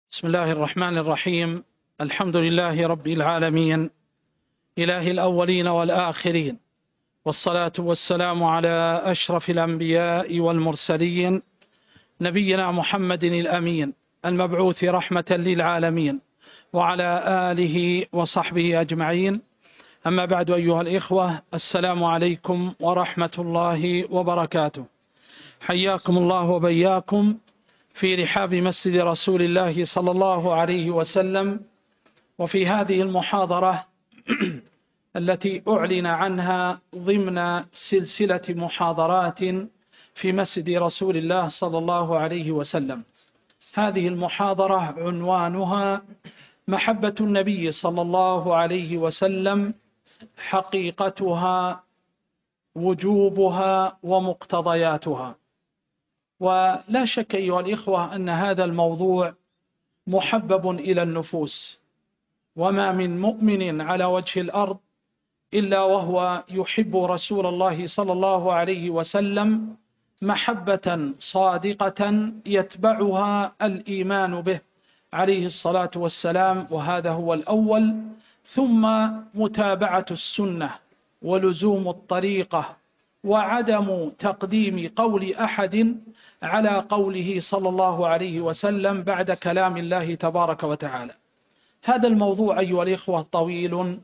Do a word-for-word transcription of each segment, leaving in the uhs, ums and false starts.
بسم الله الرحمن الرحيم. الحمد لله رب العالمين، إله الأولين والآخرين، والصلاة والسلام على أشرف الأنبياء والمرسلين، نبينا محمد الأمين المبعوث رحمة للعالمين، وعلى آله وصحبه أجمعين. أما بعد، أيها الإخوة، السلام عليكم ورحمة الله وبركاته. حياكم الله وبياكم في رحاب مسجد رسول الله صلى الله عليه وسلم، وفي هذه المحاضرة التي أعلن عنها ضمن سلسلة محاضرات في مسجد رسول الله صلى الله عليه وسلم. هذه المحاضرة عنوانها محبة النبي صلى الله عليه وسلم، حقيقتها، وجوبها، ومقتضياتها. ولا شك أيها الإخوة أن هذا الموضوع محبب إلى النفوس، وما من مؤمن على وجه الأرض إلا وهو يحب رسول الله صلى الله عليه وسلم محبة صادقة يتبعها الإيمان به عليه الصلاة والسلام، وهذا هو الأول، ثم متابعة السنة ولزوم الطريقة، وعدم تقديم قول أحد على قوله صلى الله عليه وسلم بعد كلام الله تبارك وتعالى. هذا الموضوع أيها الإخوة طويل،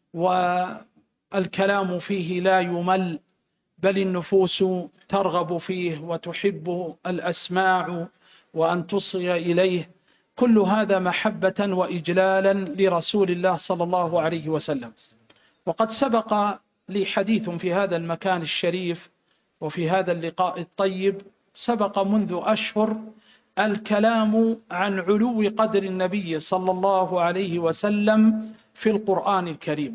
والكلام فيه لا يمل، بل النفوس ترغب فيه وتحب الأسماع وأن تصغي إليه. كل هذا محبة وإجلالا لرسول الله صلى الله عليه وسلم. وقد سبق لي حديث في هذا المكان الشريف وفي هذا اللقاء الطيب، سبق منذ أشهر الكلام عن علو قدر النبي صلى الله عليه وسلم في القرآن الكريم،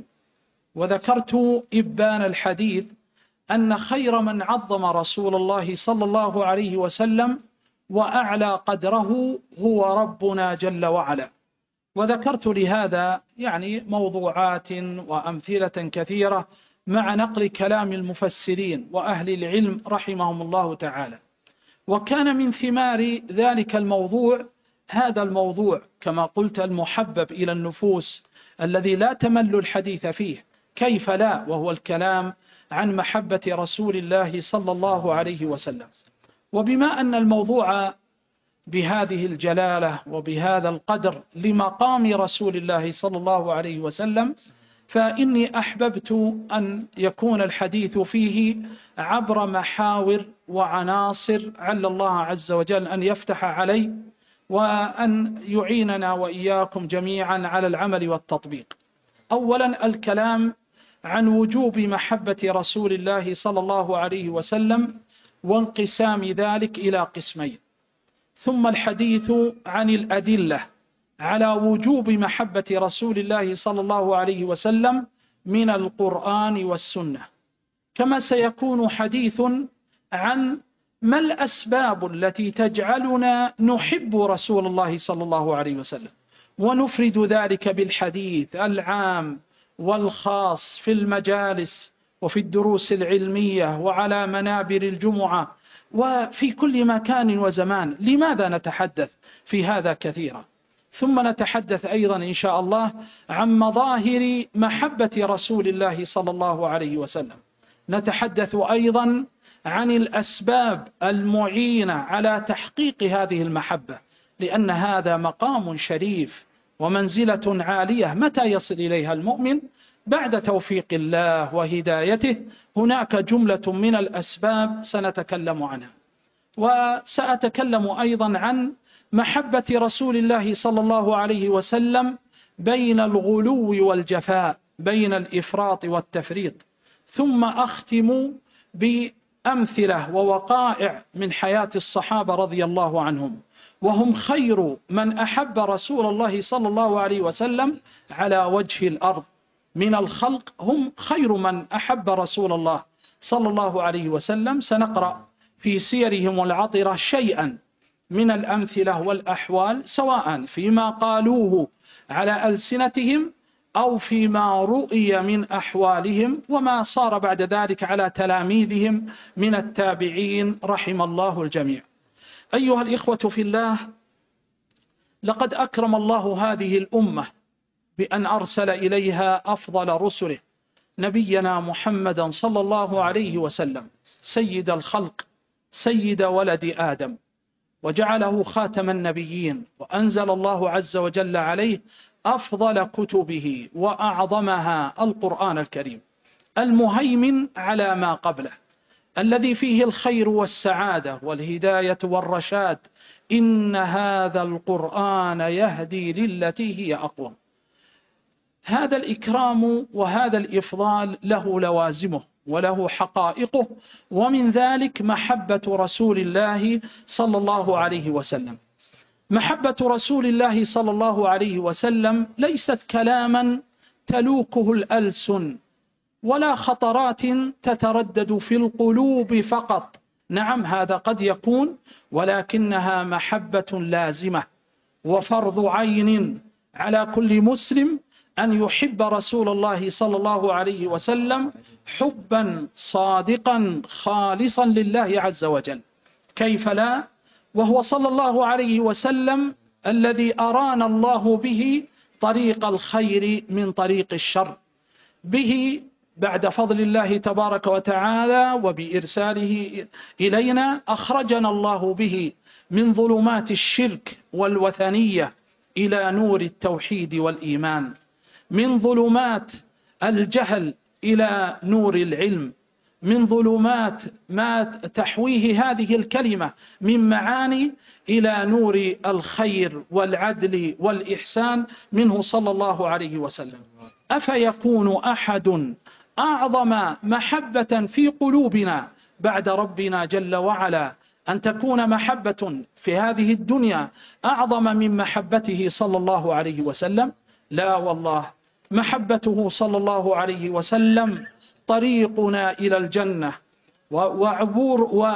وذكرت إبان الحديث أن خير من عظم رسول الله صلى الله عليه وسلم وأعلى قدره هو ربنا جل وعلا. وذكرت لهذا يعني موضوعات وأمثلة كثيرة مع نقل كلام المفسرين وأهل العلم رحمهم الله تعالى. وكان من ثمار ذلك الموضوع هذا الموضوع كما قلت المحبب إلى النفوس، الذي لا تمل الحديث فيه، كيف لا، وهو الكلام عن محبة رسول الله صلى الله عليه وسلم. وبما أن الموضوع بهذه الجلالة وبهذا القدر لمقام رسول الله صلى الله عليه وسلم، فإني أحببت أن يكون الحديث فيه عبر محاور وعناصر، عل الله عز وجل أن يفتح علي وأن يعيننا وإياكم جميعا على العمل والتطبيق. أولا الكلام عن وجوب محبة رسول الله صلى الله عليه وسلم وانقسام ذلك إلى قسمين، ثم الحديث عن الأدلة على وجوب محبة رسول الله صلى الله عليه وسلم من القرآن والسنة، كما سيكون حديث عن ما الأسباب التي تجعلنا نحب رسول الله صلى الله عليه وسلم، ونفرد ذلك بالحديث العام والخاص في المجالس وفي الدروس العلمية وعلى منابر الجمعة وفي كل مكان وزمان. لماذا نتحدث في هذا كثيرا؟ ثم نتحدث أيضا إن شاء الله عن مظاهر محبة رسول الله صلى الله عليه وسلم. نتحدث أيضا عن الأسباب المعينة على تحقيق هذه المحبة، لأن هذا مقام شريف ومنزلة عالية متى يصل إليها المؤمن بعد توفيق الله وهدايته. هناك جملة من الأسباب سنتكلم عنها، وسأتكلم أيضا عن محبة رسول الله صلى الله عليه وسلم بين الغلو والجفاء، بين الإفراط والتفريط. ثم أختم بأمثلة ووقائع من حياة الصحابة رضي الله عنهم، وهم خير من أحب رسول الله صلى الله عليه وسلم على وجه الأرض من الخلق، هم خير من أحب رسول الله صلى الله عليه وسلم. سنقرأ في سيرهم العطرة شيئا من الأمثلة والأحوال، سواء فيما قالوه على ألسنتهم أو فيما رؤي من أحوالهم، وما صار بعد ذلك على تلاميذهم من التابعين رحم الله الجميع. أيها الإخوة في الله، لقد أكرم الله هذه الأمة بأن أرسل إليها أفضل رسله نبينا محمدا صلى الله عليه وسلم سيد الخلق سيد ولد آدم، وجعله خاتم النبيين، وأنزل الله عز وجل عليه أفضل كتبه وأعظمها القرآن الكريم المهيمن على ما قبله، الذي فيه الخير والسعادة والهداية والرشاد. إن هذا القرآن يهدي للتي هي أقوم. هذا الإكرام وهذا الإفضال له لوازمه وله حقائقه، ومن ذلك محبة رسول الله صلى الله عليه وسلم. محبة رسول الله صلى الله عليه وسلم ليست كلاما تلوكه الألسن ولا خطرات تتردد في القلوب فقط. نعم هذا قد يكون، ولكنها محبة لازمة وفرض عين على كل مسلم أن يحب رسول الله صلى الله عليه وسلم حبا صادقا خالصا لله عز وجل. كيف لا؟ وهو صلى الله عليه وسلم الذي أرانا الله به طريق الخير من طريق الشر. به بعد فضل الله تبارك وتعالى وبإرساله إلينا أخرجنا الله به من ظلمات الشرك والوثنية إلى نور التوحيد والإيمان، من ظلمات الجهل إلى نور العلم، من ظلمات ما تحويه هذه الكلمة من معاني إلى نور الخير والعدل والإحسان منه صلى الله عليه وسلم. أفيكون أحد أعظم محبة في قلوبنا بعد ربنا جل وعلا أن تكون محبة في هذه الدنيا أعظم من محبته صلى الله عليه وسلم؟ لا والله، محبته صلى الله عليه وسلم طريقنا إلى الجنة، وعبور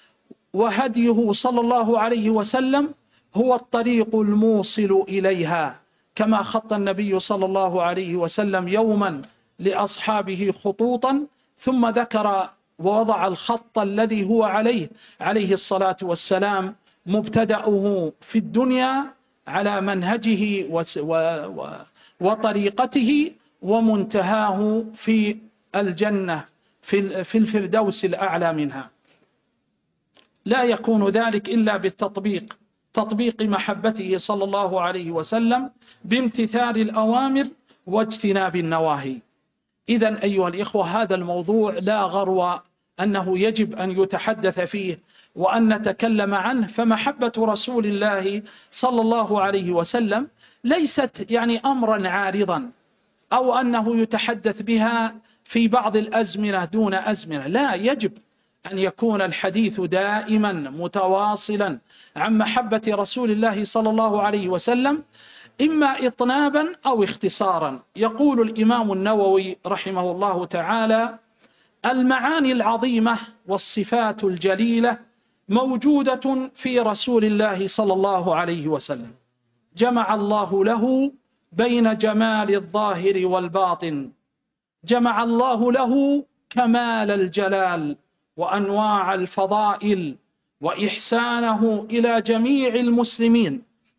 وهديه صلى الله عليه وسلم هو الطريق الموصل إليها، كما خط النبي صلى الله عليه وسلم يوما لأصحابه خطوطا ثم ذكر ووضع الخط الذي هو عليه عليه الصلاة والسلام مبتدأه في الدنيا على منهجه وطريقته ومنتهاه في الجنة في الفردوس الأعلى منها. لا يكون ذلك إلا بالتطبيق، تطبيق محبته صلى الله عليه وسلم بامتثال الأوامر واجتناب النواهي. إذن أيها الإخوة هذا الموضوع لا غرو أنه يجب أن يتحدث فيه وأن نتكلم عنه. فمحبة رسول الله صلى الله عليه وسلم ليست يعني أمرا عارضا أو أنه يتحدث بها في بعض الأزمنة دون أزمنة، لا، يجب أن يكون الحديث دائما متواصلا عن محبة رسول الله صلى الله عليه وسلم، إما إطنابا أو اختصارا. يقول الإمام النووي رحمه الله تعالى: المعاني العظيمة والصفات الجليلة موجودة في رسول الله صلى الله عليه وسلم، جمع الله له بين جمال الظاهر والباطن، جمع الله له كمال الجلال وأنواع الفضائل وإحسانه إلى جميع المسلمين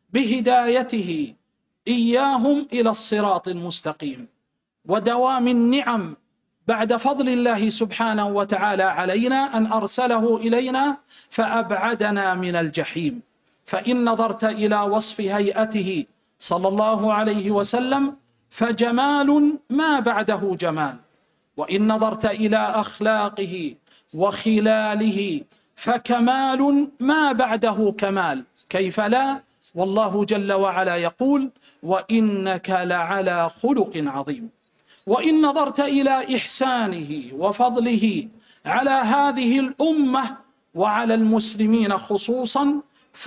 بهدايته إياهم إلى الصراط المستقيم، ودوام النعم بعد فضل الله سبحانه وتعالى علينا أن أرسله إلينا فأبعدنا من الجحيم. فإن نظرت إلى وصف هيئته صلى الله عليه وسلم فجمال ما بعده جمال، وإن نظرت إلى أخلاقه وخلاله فكمال ما بعده كمال. كيف لا؟ والله جل وعلا يقول: وإنك لعلى خلق عظيم. وإن نظرت إلى إحسانه وفضله على هذه الأمة وعلى المسلمين خصوصا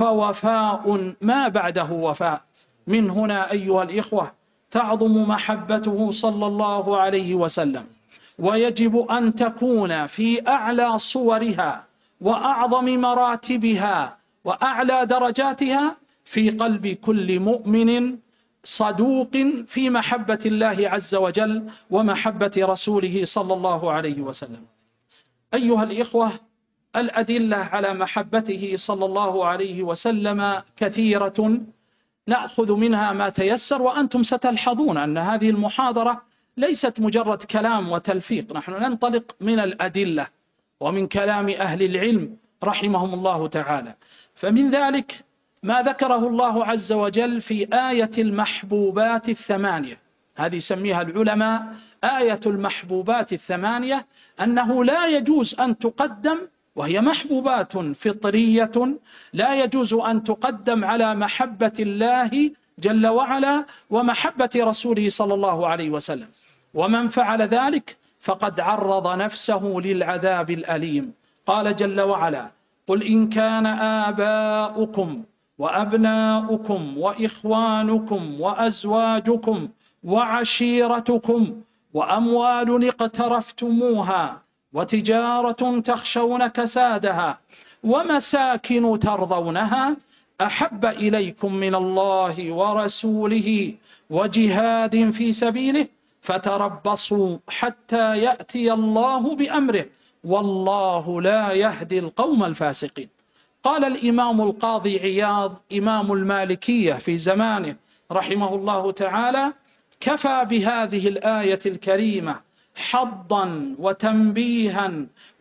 فوفاء ما بعده وفاء. من هنا أيها الإخوة تعظم محبته صلى الله عليه وسلم، ويجب أن تكون في أعلى صورها وأعظم مراتبها وأعلى درجاتها في قلب كل مؤمن صدوق في محبة الله عز وجل ومحبة رسوله صلى الله عليه وسلم. أيها الإخوة، الأدلة على محبته صلى الله عليه وسلم كثيرة، نأخذ منها ما تيسر، وأنتم ستلحظون أن هذه المحاضرة ليست مجرد كلام وتلفيق، نحن ننطلق من الأدلة ومن كلام أهل العلم رحمهم الله تعالى. فمن ذلك ما ذكره الله عز وجل في آية المحبوبات الثمانية، هذه يسميها العلماء آية المحبوبات الثمانية، أنه لا يجوز أن تقدم، وهي محبوبات فطرية لا يجوز أن تقدم على محبة الله جل وعلا ومحبة رسوله صلى الله عليه وسلم، ومن فعل ذلك فقد عرض نفسه للعذاب الأليم. قال جل وعلا: قل إن كان آباؤكم وأبناؤكم وإخوانكم وأزواجكم وعشيرتكم وأموال اقترفتموها وتجارة تخشون كسادها ومساكن ترضونها أحب إليكم من الله ورسوله وجهاد في سبيله فتربصوا حتى يأتي الله بأمره والله لا يهدي القوم الفاسقين. قال الإمام القاضي عياض إمام المالكية في زمانه رحمه الله تعالى: كفى بهذه الآية الكريمة حظا وتنبيها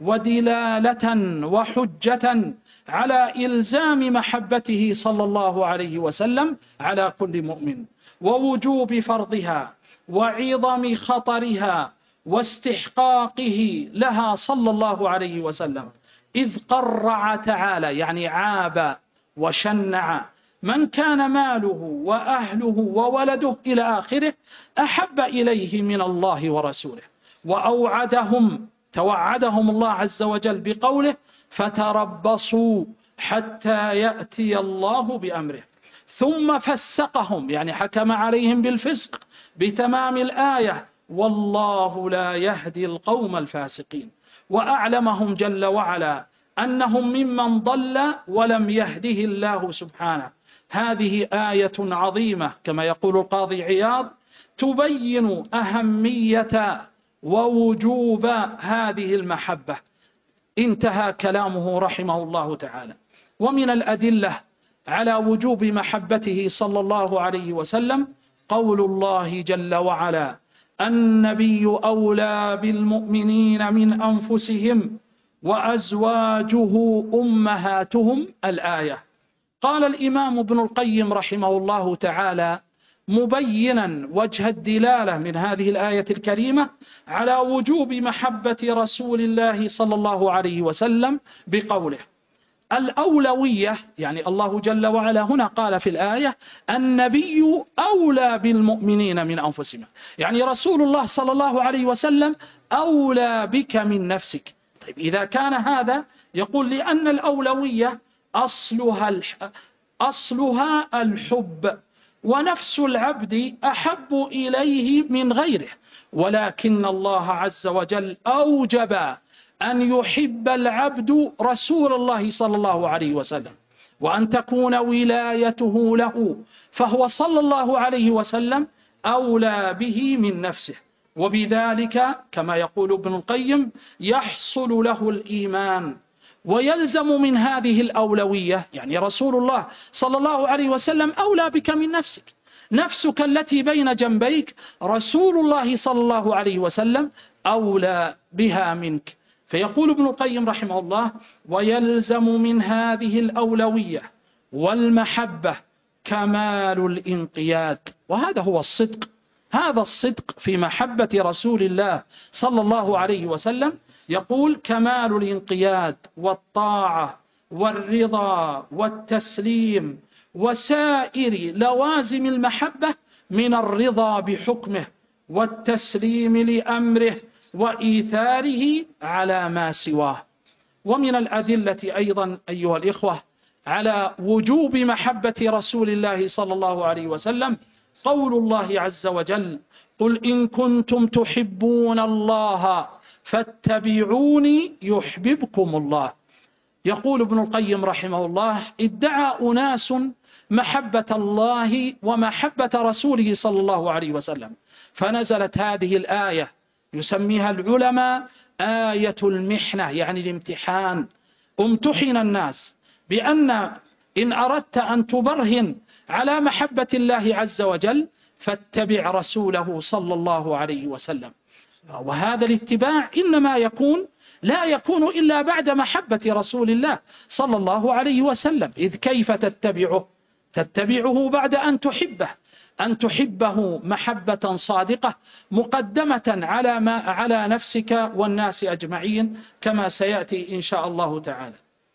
ودلالة وحجة على إلزام محبته صلى الله عليه وسلم على كل مؤمن، ووجوب فرضها وعظم خطرها واستحقاقه لها صلى الله عليه وسلم، إذ قرع تعالى يعني عاب وشنع من كان ماله وأهله وولده إلى آخره أحب إليه من الله ورسوله، وأوعدهم توعدهم الله عز وجل بقوله: فتربصوا حتى يأتي الله بأمره، ثم فسقهم يعني حكم عليهم بالفسق بتمام الآية: والله لا يهدي القوم الفاسقين، وأعلمهم جل وعلا أنهم ممن ضل ولم يهده الله سبحانه. هذه آية عظيمة كما يقول القاضي عياض تبين أهمية ووجوب هذه المحبة. انتهى كلامه رحمه الله تعالى. ومن الأدلة على وجوب محبته صلى الله عليه وسلم قول الله جل وعلا: النبي أولى بالمؤمنين من أنفسهم وأزواجه أمهاتهم، الآية. قال الإمام ابن القيم رحمه الله تعالى مبينا وجه الدلالة من هذه الآية الكريمة على وجوب محبة رسول الله صلى الله عليه وسلم بقوله: الأولوية، يعني الله جل وعلا هنا قال في الآية: النبي أولى بالمؤمنين من أنفسهم، يعني رسول الله صلى الله عليه وسلم أولى بك من نفسك. طيب إذا كان هذا يقول لأن الأولوية أصلها أصلها الحب، ونفس العبد أحب إليه من غيره، ولكن الله عز وجل أوجب أن يحب العبد رسول الله صلى الله عليه وسلم، وأن تكون ولايته له، فهو صلى الله عليه وسلم أولى به من نفسه، وبذلك كما يقول ابن القيم يحصل له الإيمان. ويلزم من هذه الأولوية يعني رسول الله صلى الله عليه وسلم أولى بك من نفسك، نفسك التي بين جنبيك رسول الله صلى الله عليه وسلم أولى بها منك. فيقول ابن القيم رحمه الله: ويلزم من هذه الأولوية والمحبة كمال الانقياد، وهذا هو الصدق، هذا الصدق في محبة رسول الله صلى الله عليه وسلم. يقول: كمال الانقياد والطاعة والرضا والتسليم وسائر لوازم المحبة من الرضا بحكمه والتسليم لأمره وإيثاره على ما سواه. ومن الأدلة أيضا أيها الإخوة على وجوب محبة رسول الله صلى الله عليه وسلم قول الله عز وجل: قل إن كنتم تحبون الله فاتبعوني يحببكم الله. يقول ابن القيم رحمه الله: ادعى أناس محبة الله ومحبة رسوله صلى الله عليه وسلم، فنزلت هذه الآية يسميها العلماء آية المحنة، يعني الامتحان. امتحن الناس بأن إن أردت أن تبرهن على محبة الله عز وجل فاتبع رسوله صلى الله عليه وسلم. وهذا الاتباع إنما يكون لا يكون إلا بعد محبة رسول الله صلى الله عليه وسلم. إذ كيف تتبعه؟ تتبعه بعد أن تحبه، أن تحبه محبة صادقة مقدمة على ما على نفسك والناس أجمعين كما سيأتي إن شاء الله تعالى.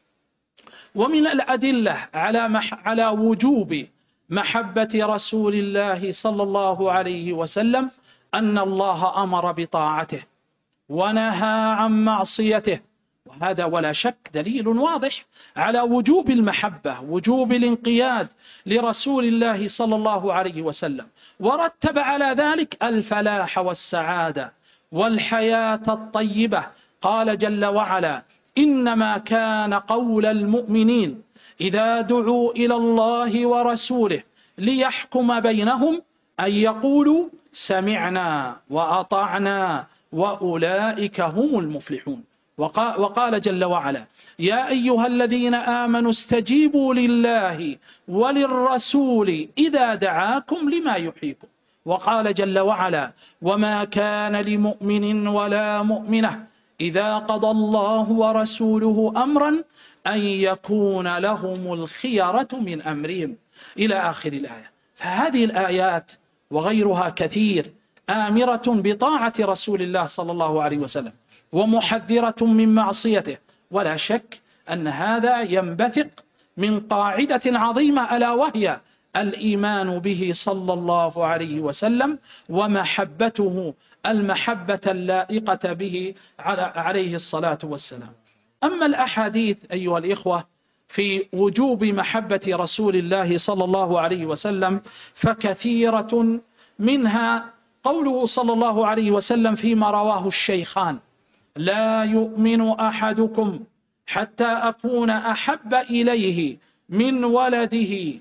ومن الأدلة على مح على وجوب محبة رسول الله صلى الله عليه وسلم أن الله أمر بطاعته ونهى عن معصيته، وهذا ولا شك دليل واضح على وجوب المحبة، وجوب الانقياد لرسول الله صلى الله عليه وسلم، ورتب على ذلك الفلاح والسعادة والحياة الطيبة. قال جل وعلا: إنما كان قول المؤمنين إذا دعوا إلى الله ورسوله ليحكم بينهم أن يقولوا سمعنا وأطعنا وأولئك هم المفلحون. وقال جل وعلا: يا أيها الذين آمنوا استجيبوا لله وللرسول إذا دعاكم لما يحييكم. وقال جل وعلا: وما كان لمؤمن ولا مؤمنة إذا قضى الله ورسوله أمرا أن يكون لهم الخيرة من أمرهم، إلى آخر الآية. فهذه الآيات وغيرها كثير آمرة بطاعة رسول الله صلى الله عليه وسلم ومحذرة من معصيته، ولا شك أن هذا ينبثق من قاعدة عظيمة ألا وهي الإيمان به صلى الله عليه وسلم ومحبته المحبة اللائقة به عليه الصلاة والسلام. أما الأحاديث أيها الإخوة في وجوب محبة رسول الله صلى الله عليه وسلم فكثيرة، منها قوله صلى الله عليه وسلم فيما رواه الشيخان: لا يؤمن أحدكم حتى أكون أحب إليه من ولده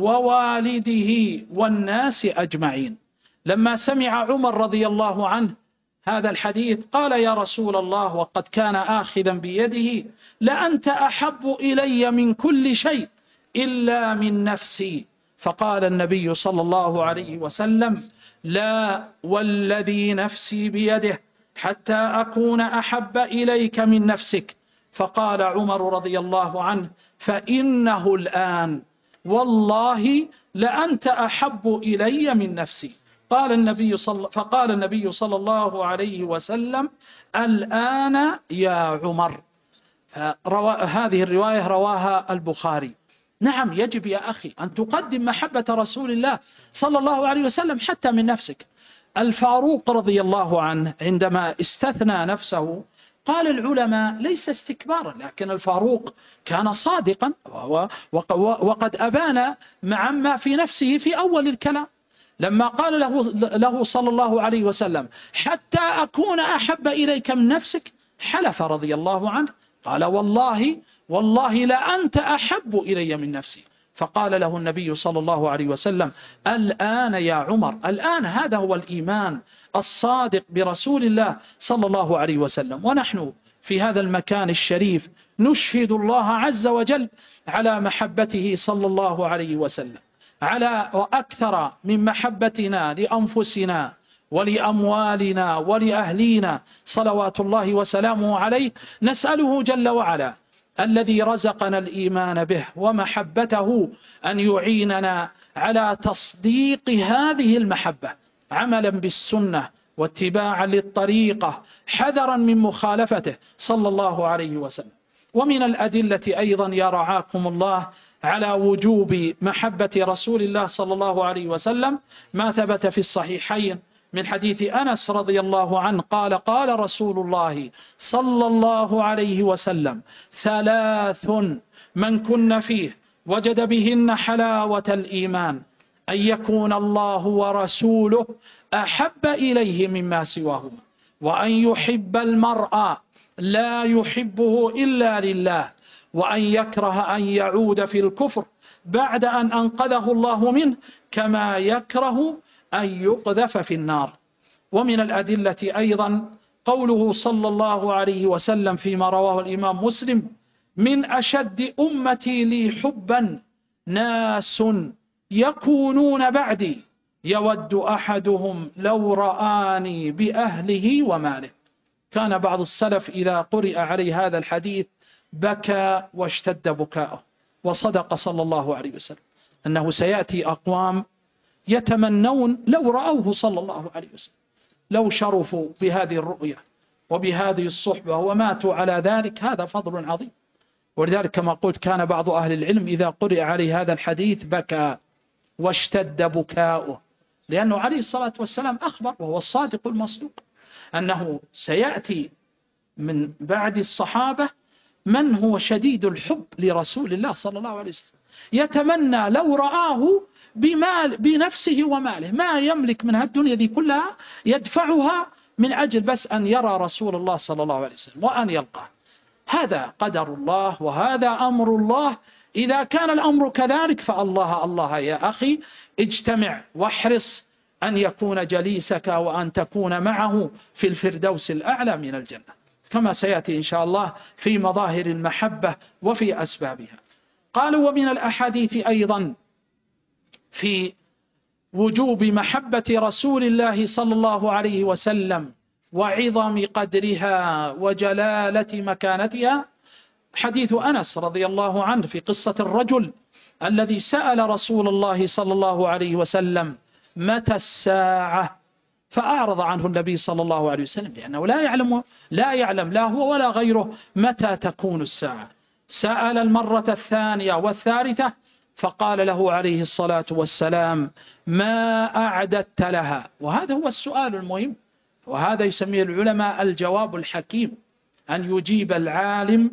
ووالده والناس أجمعين. لما سمع عمر رضي الله عنه هذا الحديث قال: يا رسول الله، وقد كان آخذا بيده، لأنت أحب إلي من كل شيء إلا من نفسي. فقال النبي صلى الله عليه وسلم: لا والذي نفسي بيده حتى أكون أحب إليك من نفسك. فقال عمر رضي الله عنه: فإنه الآن والله لأنت أحب إلي من نفسي. قال النبي صلى فقال النبي صلى الله عليه وسلم: الآن يا عمر. هذه الرواية رواها البخاري. نعم، يجب يا أخي أن تقدم محبة رسول الله صلى الله عليه وسلم حتى من نفسك. الفاروق رضي الله عنه عندما استثنى نفسه قال العلماء ليس استكبارا، لكن الفاروق كان صادقا وقد أبان مع ما في نفسه في أول الكلام لما قال له, له صلى الله عليه وسلم: حتى أكون أحب إليك من نفسك، حلف رضي الله عنه قال: والله والله لأنت أحب إلي من نفسي. فقال له النبي صلى الله عليه وسلم: الآن يا عمر. الآن هذا هو الإيمان الصادق برسول الله صلى الله عليه وسلم. ونحن في هذا المكان الشريف نشهد الله عز وجل على محبته صلى الله عليه وسلم، على وأكثر من محبتنا لأنفسنا ولأموالنا ولأهلينا صلوات الله وسلامه عليه. نسأله جل وعلا الذي رزقنا الإيمان به ومحبته أن يعيننا على تصديق هذه المحبة عملا بالسنة واتباعا للطريقة حذرا من مخالفته صلى الله عليه وسلم. ومن الأدلة أيضا يا رعاكم الله على وجوب محبة رسول الله صلى الله عليه وسلم ما ثبت في الصحيحين من حديث أنس رضي الله عنه قال: قال رسول الله صلى الله عليه وسلم: ثلاث من كن فيه وجد بهن حلاوة الإيمان: أن يكون الله ورسوله أحب إليه مما سواهما، وأن يحب المرء لا يحبه إلا لله، وأن يكره أن يعود في الكفر بعد أن أنقذه الله منه، كما يكره أن يقذف في النار. ومن الأدلة أيضا قوله صلى الله عليه وسلم فيما رواه الإمام مسلم: من أشد أمتي لي حبا ناس يكونون بعدي يود أحدهم لو رآني بأهله وماله. كان بعض السلف إذا قرئ عليه هذا الحديث بكى واشتد بكاؤه، وصدق صلى الله عليه وسلم أنه سيأتي أقوام يتمنون لو رأوه صلى الله عليه وسلم، لو شرفوا بهذه الرؤية وبهذه الصحبة وماتوا على ذلك، هذا فضل عظيم. ولذلك كما قلت كان بعض أهل العلم إذا قرئ عليه هذا الحديث بكى واشتد بكاؤه، لأنه عليه الصلاة والسلام أخبر وهو الصادق المصدوق أنه سيأتي من بعد الصحابة من هو شديد الحب لرسول الله صلى الله عليه وسلم، يتمنى لو رآه بمال بنفسه وماله، ما يملك من الدنيا دي كلها يدفعها من أجل بس أن يرى رسول الله صلى الله عليه وسلم وأن يلقاه. هذا قدر الله وهذا أمر الله. إذا كان الأمر كذلك فالله الله يا أخي اجتمع واحرص أن يكون جليسك وأن تكون معه في الفردوس الأعلى من الجنة، كما سيأتي إن شاء الله في مظاهر المحبة وفي أسبابها. قالوا ومن الأحاديث أيضا في وجوب محبة رسول الله صلى الله عليه وسلم وعظم قدرها وجلالة مكانتها حديث أنس رضي الله عنه في قصة الرجل الذي سأل رسول الله صلى الله عليه وسلم متى الساعة، فأعرض عنه النبي صلى الله عليه وسلم لأنه لا يعلم لا يعلم لا هو ولا غيره متى تكون الساعة. سأل المرة الثانية والثالثة فقال له عليه الصلاة والسلام ما أعددت لها. وهذا هو السؤال المهم، وهذا يسميه العلماء الجواب الحكيم، أن يجيب العالم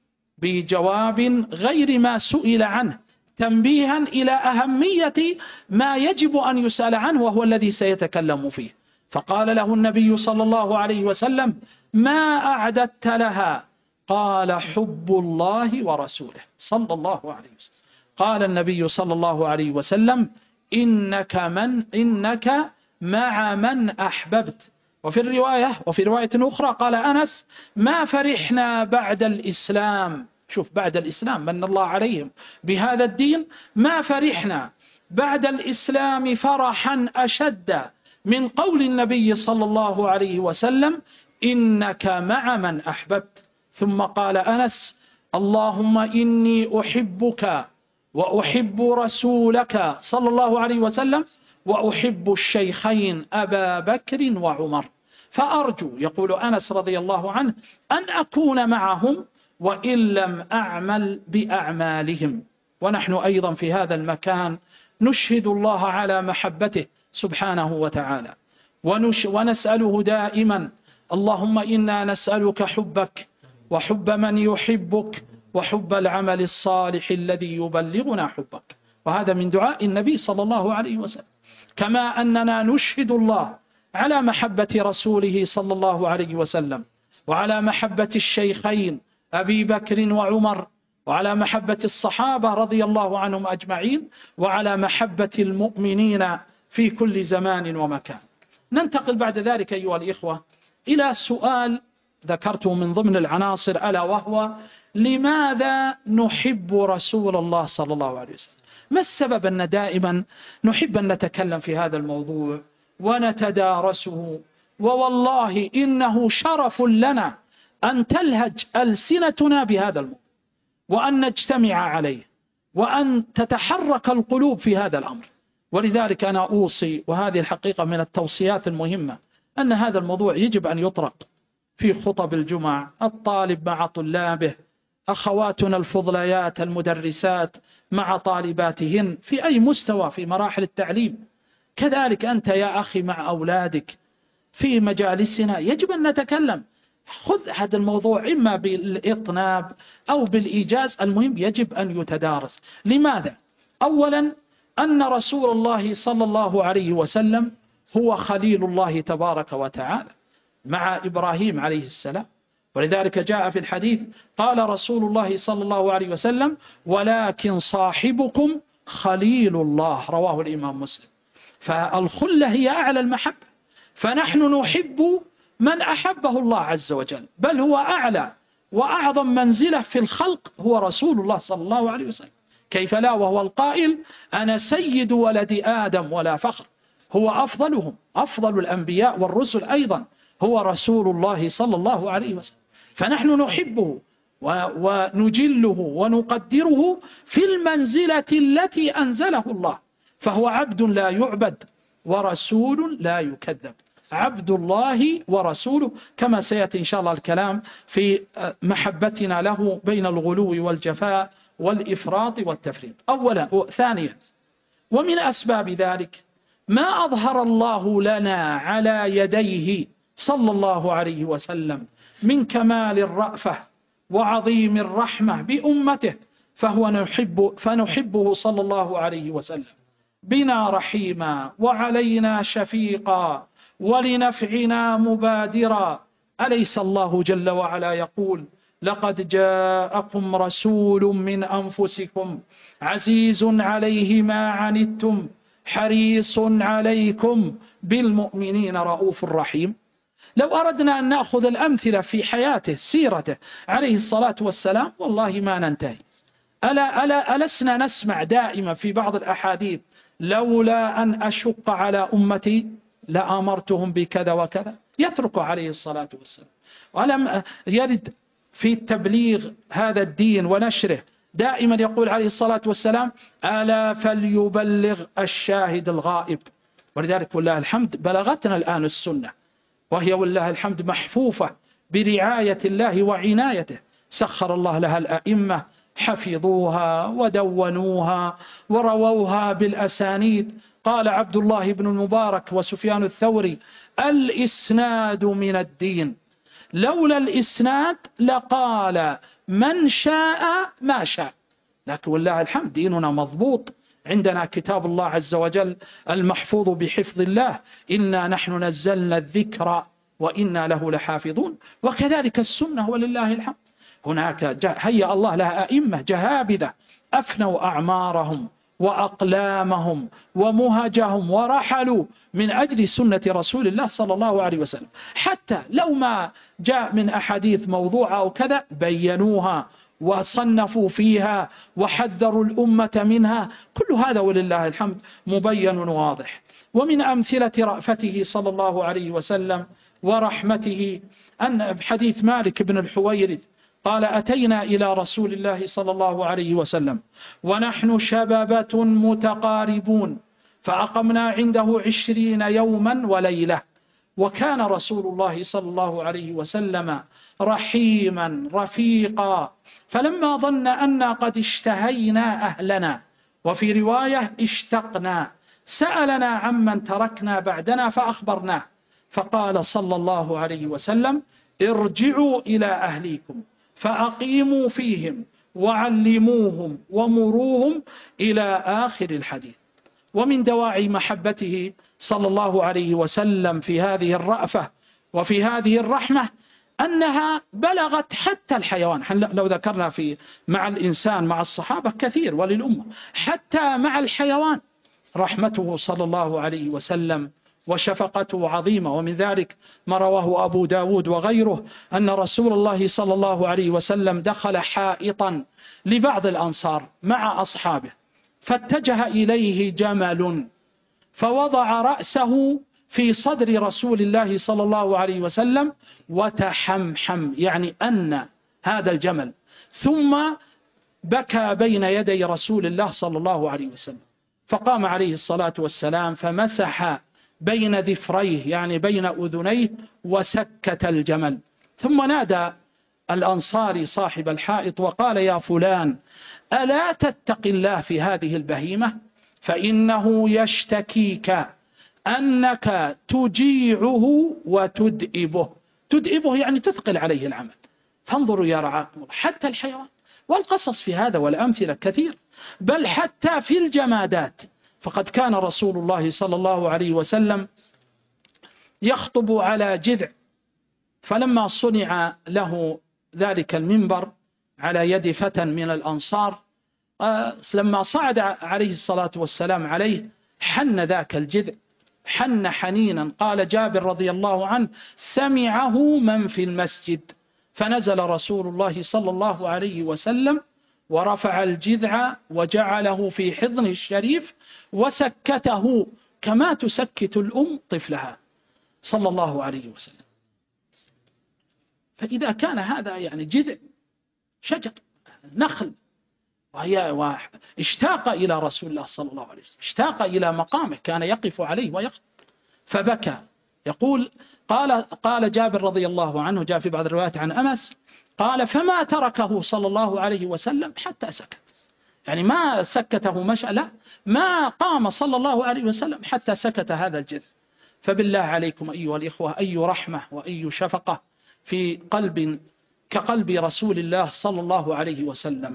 بجواب غير ما سئل عنه تنبيها إلى أهمية ما يجب أن يسأل عنه وهو الذي سيتكلم فيه. فقال له النبي صلى الله عليه وسلم ما أعددت لها؟ قال حب الله ورسوله صلى الله عليه وسلم. قال النبي صلى الله عليه وسلم إنك من إنك مع من أحببت. وفي الرواية وفي رواية أخرى قال أنس ما فرحنا بعد الإسلام، شوف بعد الإسلام من الله عليهم بهذا الدين، ما فرحنا بعد الإسلام فرحا أشد من قول النبي صلى الله عليه وسلم إنك مع من أحببت. ثم قال أنس اللهم إني أحبك وأحب رسولك صلى الله عليه وسلم وأحب الشيخين أبا بكر وعمر، فأرجو يقول أنس رضي الله عنه أن أكون معهم وإن لم أعمل بأعمالهم. ونحن أيضا في هذا المكان نشهد الله على محبته سبحانه وتعالى ونش ونسأله دائما اللهم إنا نسألك حبك وحب من يحبك وحب العمل الصالح الذي يبلغنا حبك. وهذا من دعاء النبي صلى الله عليه وسلم. كما أننا نشهد الله على محبة رسوله صلى الله عليه وسلم وعلى محبة الشيخين أبي بكر وعمر وعلى محبة الصحابة رضي الله عنهم أجمعين وعلى محبة المؤمنين في كل زمان ومكان. ننتقل بعد ذلك أيها الإخوة إلى سؤال ذكرته من ضمن العناصر، ألا وهو لماذا نحب رسول الله صلى الله عليه وسلم؟ ما السبب أن دائما نحب أن نتكلم في هذا الموضوع ونتدارسه؟ ووالله إنه شرف لنا أن تلهج ألسنتنا بهذا الموضوع وأن نجتمع عليه وأن تتحرك القلوب في هذا الأمر. ولذلك أنا أوصي، وهذه الحقيقة من التوصيات المهمة، أن هذا الموضوع يجب أن يطرق في خطب الجمع، الطالب مع طلابه، أخواتنا الفضليات المدرسات مع طالباتهن في أي مستوى في مراحل التعليم. كذلك أنت يا أخي مع أولادك في مجالسنا يجب أن نتكلم. خذ هذا الموضوع إما بالإطناب أو بالإيجاز، المهم يجب أن يتدارس. لماذا؟ أولا أن رسول الله صلى الله عليه وسلم هو خليل الله تبارك وتعالى مع إبراهيم عليه السلام، ولذلك جاء في الحديث قال رسول الله صلى الله عليه وسلم ولكن صاحبكم خليل الله، رواه الإمام مسلم. فالخلة هي أعلى المحبة، فنحن نحب من أحبه الله عز وجل، بل هو أعلى وأعظم منزلة في الخلق هو رسول الله صلى الله عليه وسلم. كيف لا وهو القائل أنا سيد ولد آدم ولا فخر، هو أفضلهم، أفضل الأنبياء والرسل أيضا هو رسول الله صلى الله عليه وسلم. فنحن نحبه ونجله ونقدره في المنزلة التي أنزله الله، فهو عبد لا يعبد ورسول لا يكذب، عبد الله ورسوله، كما سيأتي إن شاء الله الكلام في محبتنا له بين الغلو والجفاء والإفراط والتفريط. أولا ثانيا، ومن أسباب ذلك ما أظهر الله لنا على يديه صلى الله عليه وسلم من كمال الرأفة وعظيم الرحمة بأمته، فهو نحب فنحبه صلى الله عليه وسلم بنا رحيما وعلينا شفيقا ولنفعنا مبادرا. أليس الله جل وعلا يقول لقد جاءكم رسول من أنفسكم عزيز عليه ما عنتم حريص عليكم بالمؤمنين رؤوف رحيم. لو أردنا أن نأخذ الأمثلة في حياته سيرته عليه الصلاة والسلام والله ما ننتهي. ألا ألا ألسنا نسمع دائما في بعض الأحاديث لولا أن أشق على أمتي لأمرتهم بكذا وكذا، يترك عليه الصلاة والسلام. ولم يرد في تبليغ هذا الدين ونشره دائما يقول عليه الصلاة والسلام ألا فليبلغ الشاهد الغائب. ولذلك والله الحمد بلغتنا الآن السنة، وهي والله الحمد محفوفة برعاية الله وعنايته، سخر الله لها الأئمة حفظوها ودونوها ورووها بالأسانيد. قال عبد الله بن المبارك وسفيان الثوري الإسناد من الدين، لولا الإسناد لقال من شاء ما شاء. لكن والله الحمد ديننا مضبوط، عندنا كتاب الله عز وجل المحفوظ بحفظ الله، إنا نحن نزلنا الذكر وإنا له لحافظون، وكذلك السنة ولله الحمد. هناك هيأ الله لها أئمة جهابذة أفنوا أعمارهم وأقلامهم ومهجهم ورحلوا من أجل سنة رسول الله صلى الله عليه وسلم، حتى لو ما جاء من أحاديث موضوعة أو كذا بينوها وصنفوا فيها وحذروا الأمة منها، كل هذا ولله الحمد مبين واضح. ومن أمثلة رأفته صلى الله عليه وسلم ورحمته أن حديث مالك بن الحويرث قال أتينا إلى رسول الله صلى الله عليه وسلم ونحن شبابة متقاربون فأقمنا عنده عشرين يوما وليلة، وكان رسول الله صلى الله عليه وسلم رحيما رفيقا، فلما ظن أن قد اشتهينا أهلنا وفي رواية اشتقنا سألنا عمن تركنا بعدنا فأخبرناه، فقال صلى الله عليه وسلم ارجعوا إلى أهليكم فأقيموا فيهم وعلموهم ومروهم إلى آخر الحديث. ومن دواعي محبته صلى الله عليه وسلم في هذه الرأفة وفي هذه الرحمة أنها بلغت حتى الحيوان. لو ذكرنا في مع الإنسان مع الصحابة كثير وللأمة، حتى مع الحيوان رحمته صلى الله عليه وسلم وشفقته عظيمة. ومن ذلك ما رواه أبو داود وغيره أن رسول الله صلى الله عليه وسلم دخل حائطا لبعض الأنصار مع أصحابه، فاتجه إليه جمل فوضع رأسه في صدر رسول الله صلى الله عليه وسلم وتحمحم، يعني أن هذا الجمل، ثم بكى بين يدي رسول الله صلى الله عليه وسلم، فقام عليه الصلاة والسلام فمسح بين ذفريه يعني بين أذنيه وسكت الجمل، ثم نادى الأنصاري صاحب الحائط وقال يا فلان ألا تتق الله في هذه البهيمة فإنه يشتكيك أنك تجيعه وتدئبه. تدئبه يعني تثقل عليه العمل. فانظروا يا رعاكم حتى الحيوان، والقصص في هذا والأمثلة كثير، بل حتى في الجمادات. فقد كان رسول الله صلى الله عليه وسلم يخطب على جذع، فلما صنع له ذلك المنبر على يد فتى من الأنصار، لما صعد عليه الصلاة والسلام عليه حن ذاك الجذع، حن حنينا. قال جابر رضي الله عنه سمعه من في المسجد، فنزل رسول الله صلى الله عليه وسلم ورفع الجذع وجعله في حضنه الشريف وسكته كما تسكت الأم طفلها صلى الله عليه وسلم. فإذا كان هذا يعني جذع شجر نخل وهي اشتاق إلى رسول الله صلى الله عليه وسلم، اشتاق إلى مقامه، كان يقف عليه ويخطب فبكى. يقول قال قال جابر رضي الله عنه، جاء في بعض الروايات عن أنس قال فما تركه صلى الله عليه وسلم حتى سكت، يعني ما سكته مشألة، ما قام صلى الله عليه وسلم حتى سكت هذا الجذع. فبالله عليكم أيها الإخوة أي رحمة وأي شفقة في قلب كقلب رسول الله صلى الله عليه وسلم.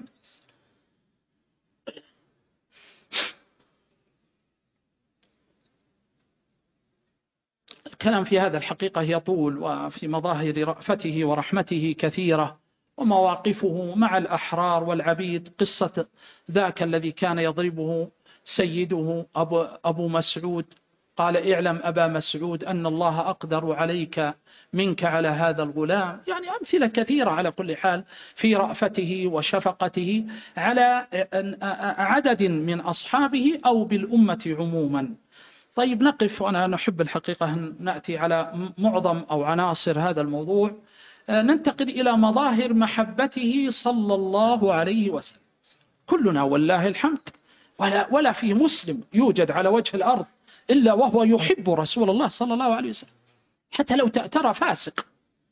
الكلام في هذا الحقيقة يطول، وفي مظاهر رأفته ورحمته كثيرة، ومواقفه مع الأحرار والعبيد، قصة ذاك الذي كان يضربه سيده أبو, أبو مسعود، قال اعلم أبا مسعود أن الله أقدر عليك منك على هذا الغلام. يعني أمثلة كثيرة على كل حال في رأفته وشفقته على عدد من أصحابه أو بالأمة عموما. طيب نقف، وأنا نحب الحقيقة أن نأتي على معظم أو عناصر هذا الموضوع، ننتقل إلى مظاهر محبته صلى الله عليه وسلم. كلنا والله الحمد ولا, ولا في مسلم يوجد على وجه الأرض إلا وهو يحب رسول الله صلى الله عليه وسلم، حتى لو ترى فاسق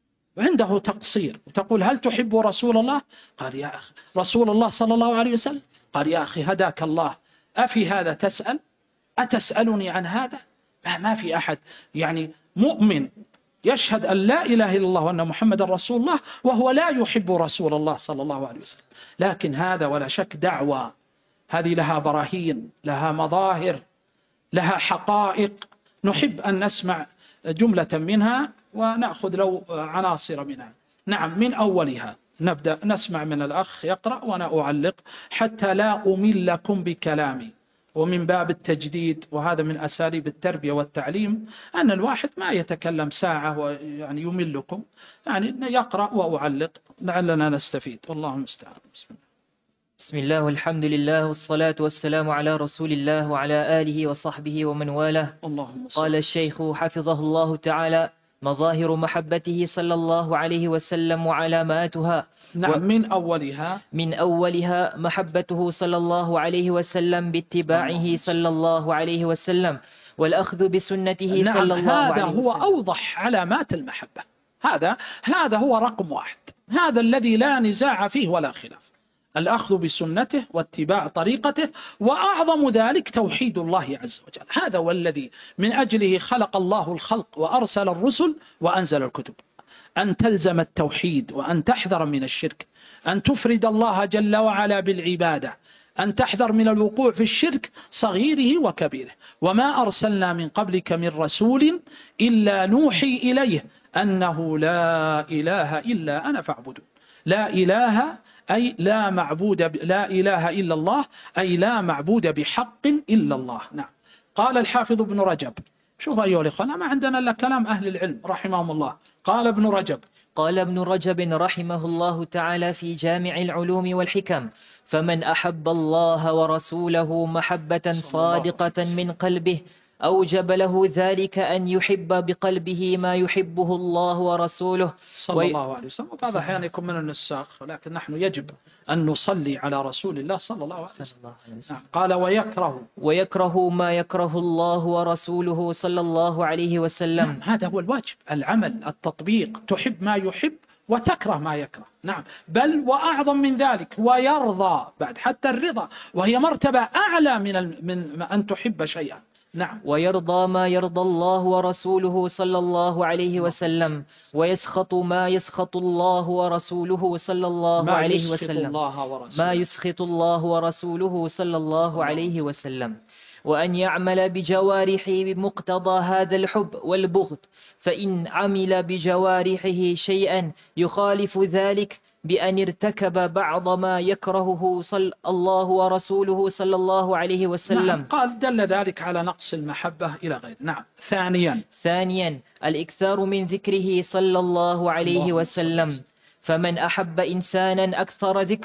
وعنده تقصير وتقول هل تحب رسول الله؟ قال يا أخي رسول الله صلى الله عليه وسلم، قال يا أخي هداك الله، أفي هذا تسأل؟ أتسألني عن هذا؟ ما في أحد يعني مؤمن يشهد أن لا إله إلا الله وأن محمد رسول الله وهو لا يحب رسول الله صلى الله عليه وسلم. لكن هذا ولا شك دعوة، هذه لها براهين، لها مظاهر، لها حقائق، نحب أن نسمع جملة منها ونأخذ لو عناصر منها. نعم، من أولها نبدأ نسمع من الأخ يقرأ وأنا أعلق حتى لا أملكم بكلامي. ومن باب التجديد، وهذا من أساليب التربية والتعليم، أن الواحد ما يتكلم ساعة ويعني يملكم، يعني يقرأ وأعلق لعلنا نستفيد، والله المستعان. بسم الله. بسم الله والحمد لله والصلاة والسلام على رسول الله وعلى آله وصحبه ومن والاه. اللهم صل. قال الشيخ حفظه الله تعالى: مظاهر محبته صلى الله عليه وسلم وعلاماتها. نعم، و... من أولها من أولها محبته صلى الله عليه وسلم باتباعه صلى الله عليه وسلم والأخذ بسنته نعم صلى الله عليه وسلم. هذا هو أوضح علامات المحبة، هذا هذا هو رقم واحد، هذا الذي لا نزاع فيه ولا خلاف، الأخذ بسنته واتباع طريقته، وأعظم ذلك توحيد الله عز وجل. هذا هو الذي من أجله خلق الله الخلق وأرسل الرسل وأنزل الكتب، أن تلزم التوحيد، وأن تحذر من الشرك، أن تفرد الله جل وعلا بالعبادة، أن تحذر من الوقوع في الشرك صغيره وكبيره. وما أرسلنا من قبلك من رسول إلا نوحي إليه أنه لا إله إلا أنا فاعبدون. لا إله أي لا معبود ب... لا إله إلا الله أي لا معبود بحق إلا الله. نعم. قال الحافظ ابن رجب، شوف أيها الأخوة، ما عندنا إلا كلام أهل العلم رحمهم الله. قال ابن رجب قال ابن رجب رحمه الله تعالى في جامع العلوم والحكم: فمن أحب الله ورسوله محبة صادقة من قلبه أوجب له ذلك أن يحب بقلبه ما يحبه الله ورسوله صلى وي... الله عليه وسلم. وبعض الأحيان يكون من النساخ، لكن نحن يجب أن نصلي على رسول الله صلى الله عليه وسلم. نعم. قال ويكره ويكره ما يكره الله ورسوله صلى الله عليه وسلم. نعم. هذا هو الواجب، العمل، التطبيق، تحب ما يحب وتكره ما يكره. نعم. بل وأعظم من ذلك ويرضى بعد، حتى الرضا وهي مرتبة أعلى من من أن تحب شيئا. نعم. ويرضى ما يرضى الله ورسوله صلى الله عليه وسلم، ويسخط ما يسخط الله ورسوله صلى الله عليه وسلم، ما يسخط الله ورسوله صلى الله عليه وسلم. وأن يعمل بجوارحه بمقتضى هذا الحب والبغض، فإن عمل بجوارحه شيئا يخالف ذلك بأن ارتكب بعض ما يكرهه صلى الله ورسوله صلى الله عليه وسلم. نعم. قال دل ذلك على نقص المحبة إلى غير. نعم. ثانيا ثانيا الإكثار من ذكره صلى الله عليه وسلم. فمن أحب إنسانا أكثر ذكره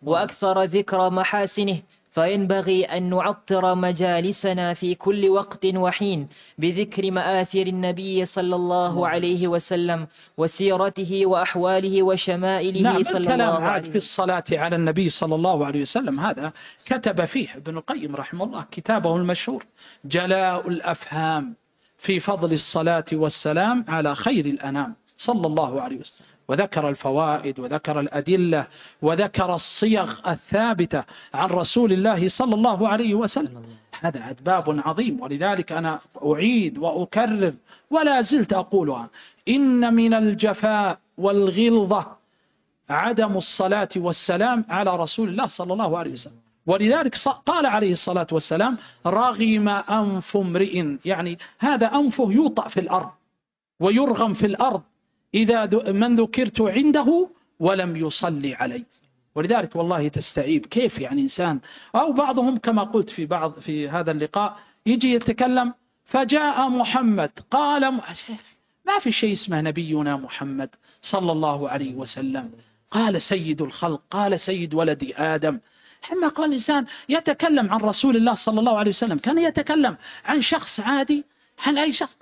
وأكثر ذكر محاسنه، فينبغي أن نعطر مجالسنا في كل وقت وحين بذكر مآثر النبي صلى الله عليه وسلم وسيرته وأحواله وشمائله. نعم، صلى الكلام الله عاد عليه في الصلاة على النبي صلى الله عليه وسلم هذا كتب فيه ابن القيم رحمه الله كتابه المشهور جلاء الأفهام في فضل الصلاة والسلام على خير الأنام صلى الله عليه وسلم، وذكر الفوائد وذكر الأدلة وذكر الصيغ الثابتة عن رسول الله صلى الله عليه وسلم. هذا باب عظيم، ولذلك أنا أعيد وأكرر ولا زلت أقولها: إن من الجفاء والغلظة عدم الصلاة والسلام على رسول الله صلى الله عليه وسلم. ولذلك قال عليه الصلاة والسلام: رغم أنف امرئ، يعني هذا أنفه يوطأ في الأرض ويرغم في الأرض إذا من ذكرت عنده ولم يصلي عليه. ولذلك والله تستعيب كيف يعني إنسان أو بعضهم كما قلت في بعض في هذا اللقاء يجي يتكلم فجاء محمد قال ما في شيء اسمه نبينا محمد صلى الله عليه وسلم، قال سيد الخلق، قال سيد ولد آدم. حما قال الإنسان يتكلم عن رسول الله صلى الله عليه وسلم كان يتكلم عن شخص عادي، عن أي شخص.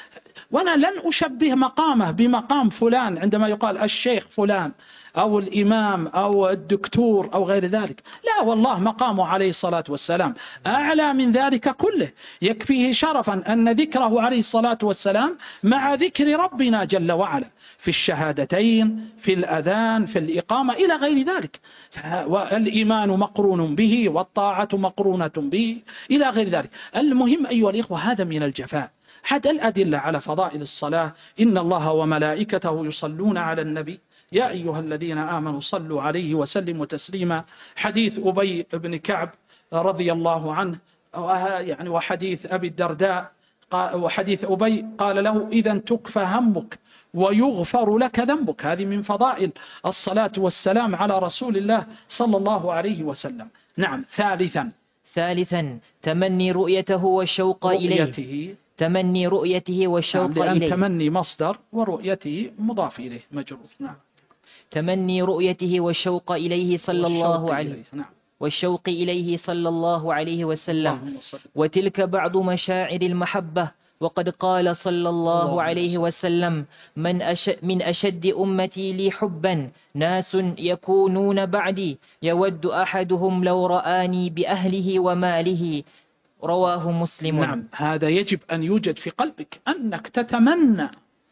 وأنا لن أشبه مقامه بمقام فلان عندما يقال الشيخ فلان أو الإمام أو الدكتور أو غير ذلك، لا والله مقامه عليه الصلاة والسلام أعلى من ذلك كله. يكفيه شرفا أن ذكره عليه الصلاة والسلام مع ذكر ربنا جل وعلا في الشهادتين، في الأذان، في الإقامة إلى غير ذلك. والإيمان مقرون به والطاعة مقرونة به إلى غير ذلك. المهم أيها الإخوة هذا من الجفاء. حتى الأدلة على فضائل الصلاة: إن الله وملائكته يصلون على النبي يا أيها الذين آمنوا صلوا عليه وسلموا تسليما. حديث أبي بن كعب رضي الله عنه يعني، وحديث أبي الدرداء وحديث أبي قال له: إذا تكفى همك ويغفر لك ذنبك. هذه من فضائل الصلاة والسلام على رسول الله صلى الله عليه وسلم. نعم. ثالثا ثالثا تمني رؤيته والشوق رؤيته إليه. تمني رؤيته والشوق نعم، إليه. تمني مصدر ورؤيته مضاف إليه مجرور. نعم. تمني رؤيته والشوق إليه صلى الله عليه وسلم. نعم. والشوق إليه صلى الله عليه وسلم. وتلك بعض مشاعر المحبة. وقد قال صلى الله, الله عليه وسلم: من, أش من أشد أمتي لي حبا ناس يكونون بعدي يود أحدهم لو رآني بأهله وماله. رواه مسلم. نعم، هذا يجب أن يوجد في قلبك أنك تتمنى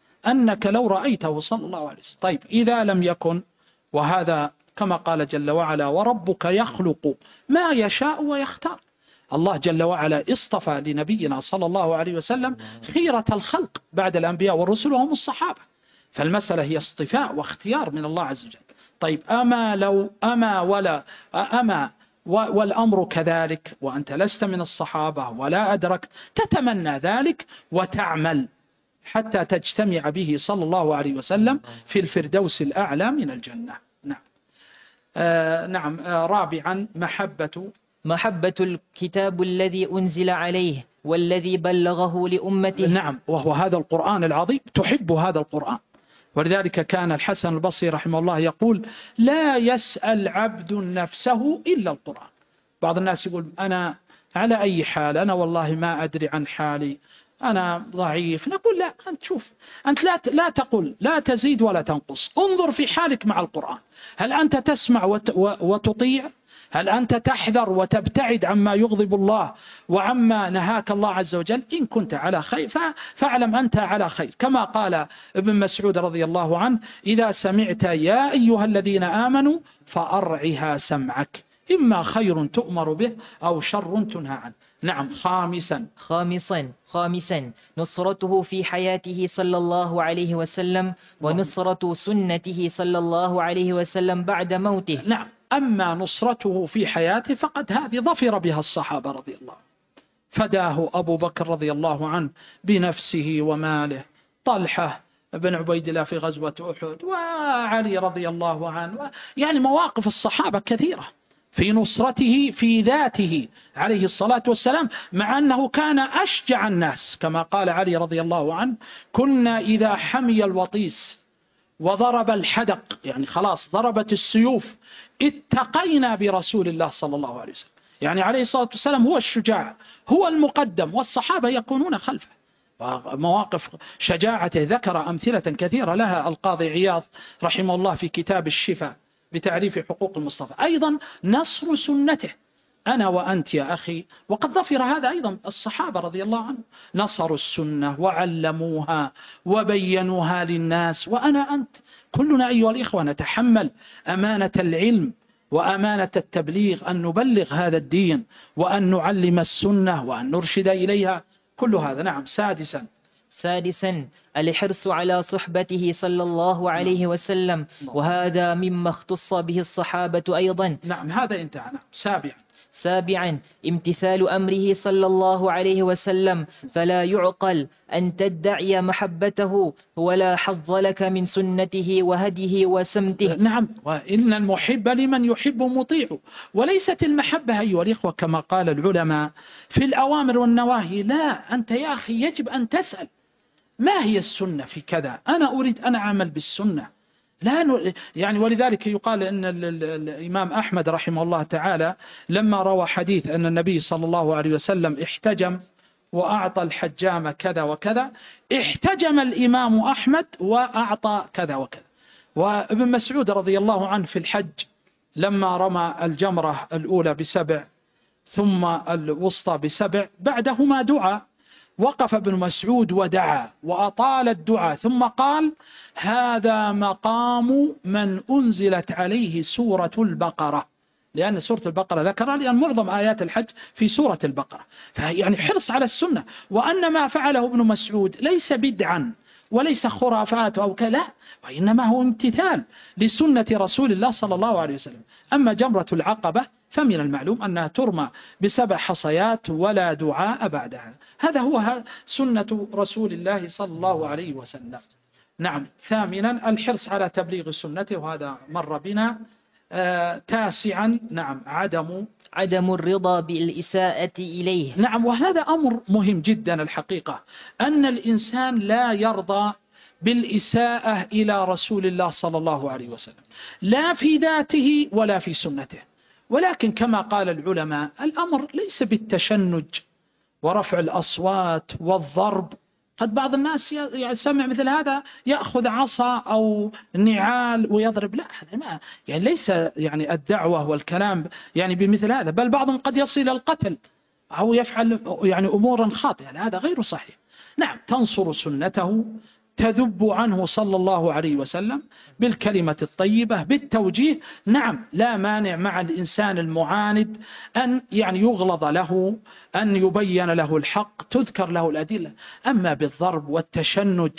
أنك لو رأيته صلى الله عليه وسلم. طيب إذا لم يكن، وهذا كما قال جل وعلا: وربك يخلق ما يشاء ويختار. الله جل وعلا اصطفى لنبينا صلى الله عليه وسلم خيرة الخلق بعد الأنبياء والرسل وهم الصحابة، فالمسألة هي اصطفاء واختيار من الله عز وجل. طيب أما لو أما ولا أما والأمر كذلك وأنت لست من الصحابة ولا أدركت، تتمنى ذلك وتعمل حتى تجتمع به صلى الله عليه وسلم في الفردوس الأعلى من الجنة. نعم. آه نعم. آه رابعا محبة محبة الكتاب الذي أنزل عليه والذي بلغه لأمته. نعم، وهو هذا القرآن العظيم. تحب هذا القرآن، ولذلك كان الحسن البصري رحمه الله يقول: لا يسأل عبد نفسه إلا القرآن. بعض الناس يقول: أنا على أي حال، أنا والله ما أدري عن حالي، أنا ضعيف. نقول: لا، أنت شوف، أنت لا لا تقل لا تزيد ولا تنقص، انظر في حالك مع القرآن. هل أنت تسمع وتطيع؟ هل أنت تحذر وتبتعد عما يغضب الله وعما نهاك الله عز وجل؟ إن كنت على خير فاعلم أنت على خير، كما قال ابن مسعود رضي الله عنه: إذا سمعت يا أيها الذين آمنوا فأرعها سمعك، إما خير تؤمر به أو شر تنهى عنه. نعم. خامسا خامسا خامسا نصرته في حياته صلى الله عليه وسلم ونصرة سنته صلى الله عليه وسلم بعد موته. نعم. أما نصرته في حياته فقد هذه ظفر بها الصحابة رضي الله عنه، فداه أبو بكر رضي الله عنه بنفسه وماله، طلحة بن عبيد الله في غزوة أحد، وعلي رضي الله عنه، يعني مواقف الصحابة كثيرة في نصرته في ذاته عليه الصلاة والسلام، مع أنه كان أشجع الناس كما قال علي رضي الله عنه: كنا إذا حمي الوطيس وضرب الحدق، يعني خلاص ضربت السيوف، اتقينا برسول الله صلى الله عليه وسلم، يعني عليه الصلاة والسلام هو الشجاع، هو المقدم، والصحابة يكونون خلفه. مواقف شجاعته ذكر أمثلة كثيرة لها القاضي عياض رحمه الله في كتاب الشفاء بتعريف حقوق المصطفى. أيضا نصر سنته، أنا وأنت يا أخي، وقد ظفر هذا أيضا الصحابة رضي الله عنهم، نصروا السنة وعلموها وبينوها للناس، وأنا أنت كلنا أيها الإخوة نتحمل أمانة العلم وأمانة التبليغ، أن نبلغ هذا الدين وأن نعلم السنة وأن نرشد إليها، كل هذا. نعم. سادسا سادسا الحرص على صحبته صلى الله عليه وسلم، وهذا مما اختص به الصحابة أيضا. نعم هذا انتهى. سابعا سابعا امتثال أمره صلى الله عليه وسلم، فلا يعقل أن تدعي محبته ولا حظ لك من سنته وهديه وسمته. نعم، وإن المحب لمن يحب مطيع، وليست المحبة أيها الإخوة كما قال العلماء في الأوامر والنواهي، لا، أنت يا أخي يجب أن تسأل ما هي السنة في كذا، أنا أريد أن أعمل بالسنة، لا ن... يعني ولذلك يقال أن ال... ال... الإمام أحمد رحمه الله تعالى لما روى حديث أن النبي صلى الله عليه وسلم احتجم وأعطى الحجام كذا وكذا، احتجم الإمام أحمد وأعطى كذا وكذا. وابن مسعود رضي الله عنه في الحج لما رمى الجمرة الأولى بسبع ثم الوسطى بسبع، بعدهما دعاء، وقف ابن مسعود ودعا وأطال الدعاء، ثم قال: هذا مقام من أنزلت عليه سورة البقرة، لأن سورة البقرة ذكرها لأن معظم آيات الحج في سورة البقرة، فيعني حرص على السنة، وأن ما فعله ابن مسعود ليس بدعا وليس خرافات أو كلا، وإنما هو امتثال لسنة رسول الله صلى الله عليه وسلم. أما جمرة العقبة فمن المعلوم أنها ترمى بسبع حصيات ولا دعاء بعدها، هذا هو سنة رسول الله صلى الله عليه وسلم. نعم. ثامنا الحرص على تبليغ سنته، وهذا مر بنا. آه تاسعا نعم عدم عدم الرضا بالإساءة إليه. نعم، وهذا أمر مهم جدا الحقيقة، أن الإنسان لا يرضى بالإساءة إلى رسول الله صلى الله عليه وسلم، لا في ذاته ولا في سنته. ولكن كما قال العلماء الأمر ليس بالتشنج ورفع الأصوات والضرب، قد بعض الناس يسمع مثل هذا يأخذ عصا أو نعال ويضرب، لا، هذا ما يعني ليس يعني الدعوة والكلام يعني بمثل هذا، بل بعضهم قد يصل إلى القتل أو يفعل يعني أمورا خاطئة، يعني هذا غير صحيح. نعم، تنصر سنته، تذب عنه صلى الله عليه وسلم بالكلمة الطيبة بالتوجيه. نعم، لا مانع مع الإنسان المعاند أن يعني يغلظ له، أن يبين له الحق، تذكر له الأدلة. أما بالضرب والتشنج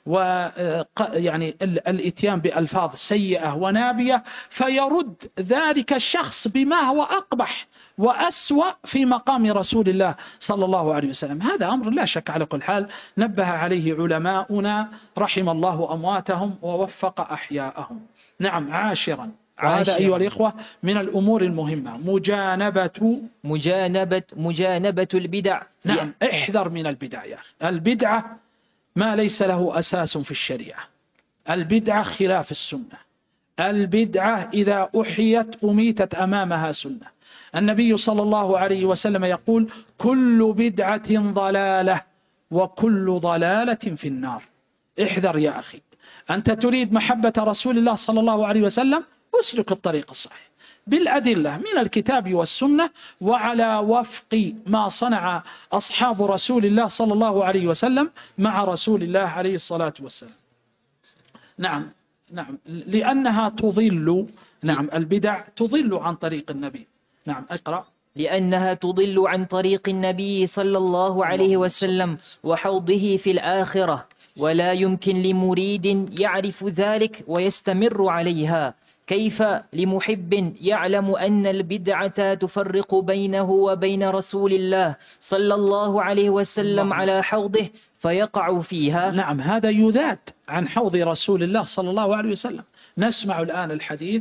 ويعني الاتيان بألفاظ سيئة ونابية فيرد ذلك الشخص بما هو أقبح وأسوأ في مقام رسول الله صلى الله عليه وسلم، هذا أمر لا شك على كل حال نبه عليه علماؤنا رحم الله أمواتهم ووفق أحياءهم. نعم. عاشرا، وهذا أيها الإخوة من الأمور المهمة، مجانبة مجانبة مجانبة البدع. نعم، احذر من البدع يا أخي. البدعة ما ليس له أساس في الشريعة، البدعة خلاف السنة، البدعة إذا أحيت أميتت أمامها سنة. النبي صلى الله عليه وسلم يقول: كل بدعة ضلالة وكل ضلالة في النار. احذر يا أخي، أنت تريد محبة رسول الله صلى الله عليه وسلم، اسلك الطريق الصحيح بالأدلة من الكتاب والسنة، وعلى وفق ما صنع أصحاب رسول الله صلى الله عليه وسلم مع رسول الله عليه الصلاة والسلام. نعم نعم لأنها تضل، نعم البدع تضل عن طريق النبي. نعم اقرأ. لأنها تضل عن طريق النبي صلى الله عليه وسلم وحوضه في الآخرة، ولا يمكن لمريد يعرف ذلك ويستمر عليها. كيف لمحب يعلم أن البدعة تفرق بينه وبين رسول الله صلى الله عليه وسلم على حوضه فيقع فيها؟ نعم، هذا يذاد عن حوض رسول الله صلى الله عليه وسلم. نسمع الآن الحديث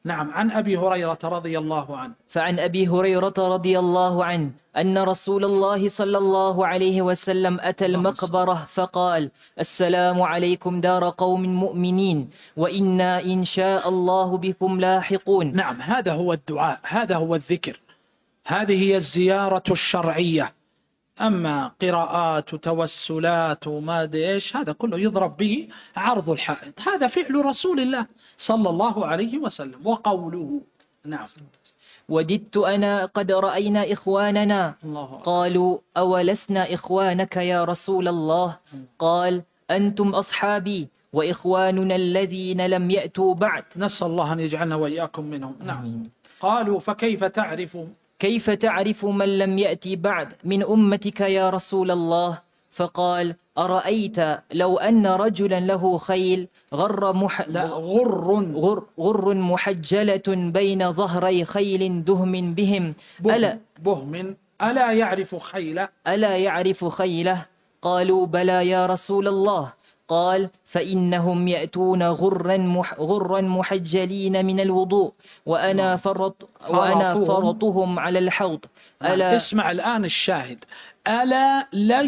نعم. عن أبي هريرة رضي الله عنه فعن أبي هريرة رضي الله عنه أن رسول الله صلى الله عليه وسلم أتى المقبرة فقال: السلام عليكم دار قوم مؤمنين وإنا إن شاء الله بكم لاحقون. نعم، هذا هو الدعاء، هذا هو الذكر، هذه هي الزيارة الشرعية. أما قراءات وتوسلات وما ديش هذا كله يضرب به عرض الحائط، هذا فعل رسول الله صلى الله عليه وسلم وقوله. نعم. وددت أنا قد رأينا إخواننا. قالوا: أولسنا إخوانك يا رسول الله؟ قال: أنتم أصحابي وإخواننا الذين لم يأتوا بعد. نسأل الله أن يجعلنا وإياكم منهم. نعم. قالوا: فكيف تعرف كيف تعرف من لم يأتي بعد من أمتك يا رسول الله؟ فقال: أرأيت لو أن رجلا له خيل غر, مح... لا غر... غر... غر محجلة بين ظهري خيل دهم بهم بهم ألا... بهم ألا يعرف خيله ألا يعرف خيله؟ قالوا: بلى يا رسول الله. قال: فإنهم يأتون غرا, مح... غرا محجلين من الوضوء وأنا, فرط... وأنا فرطهم على الحوض. ألا اسمع الآن الشاهد: ألا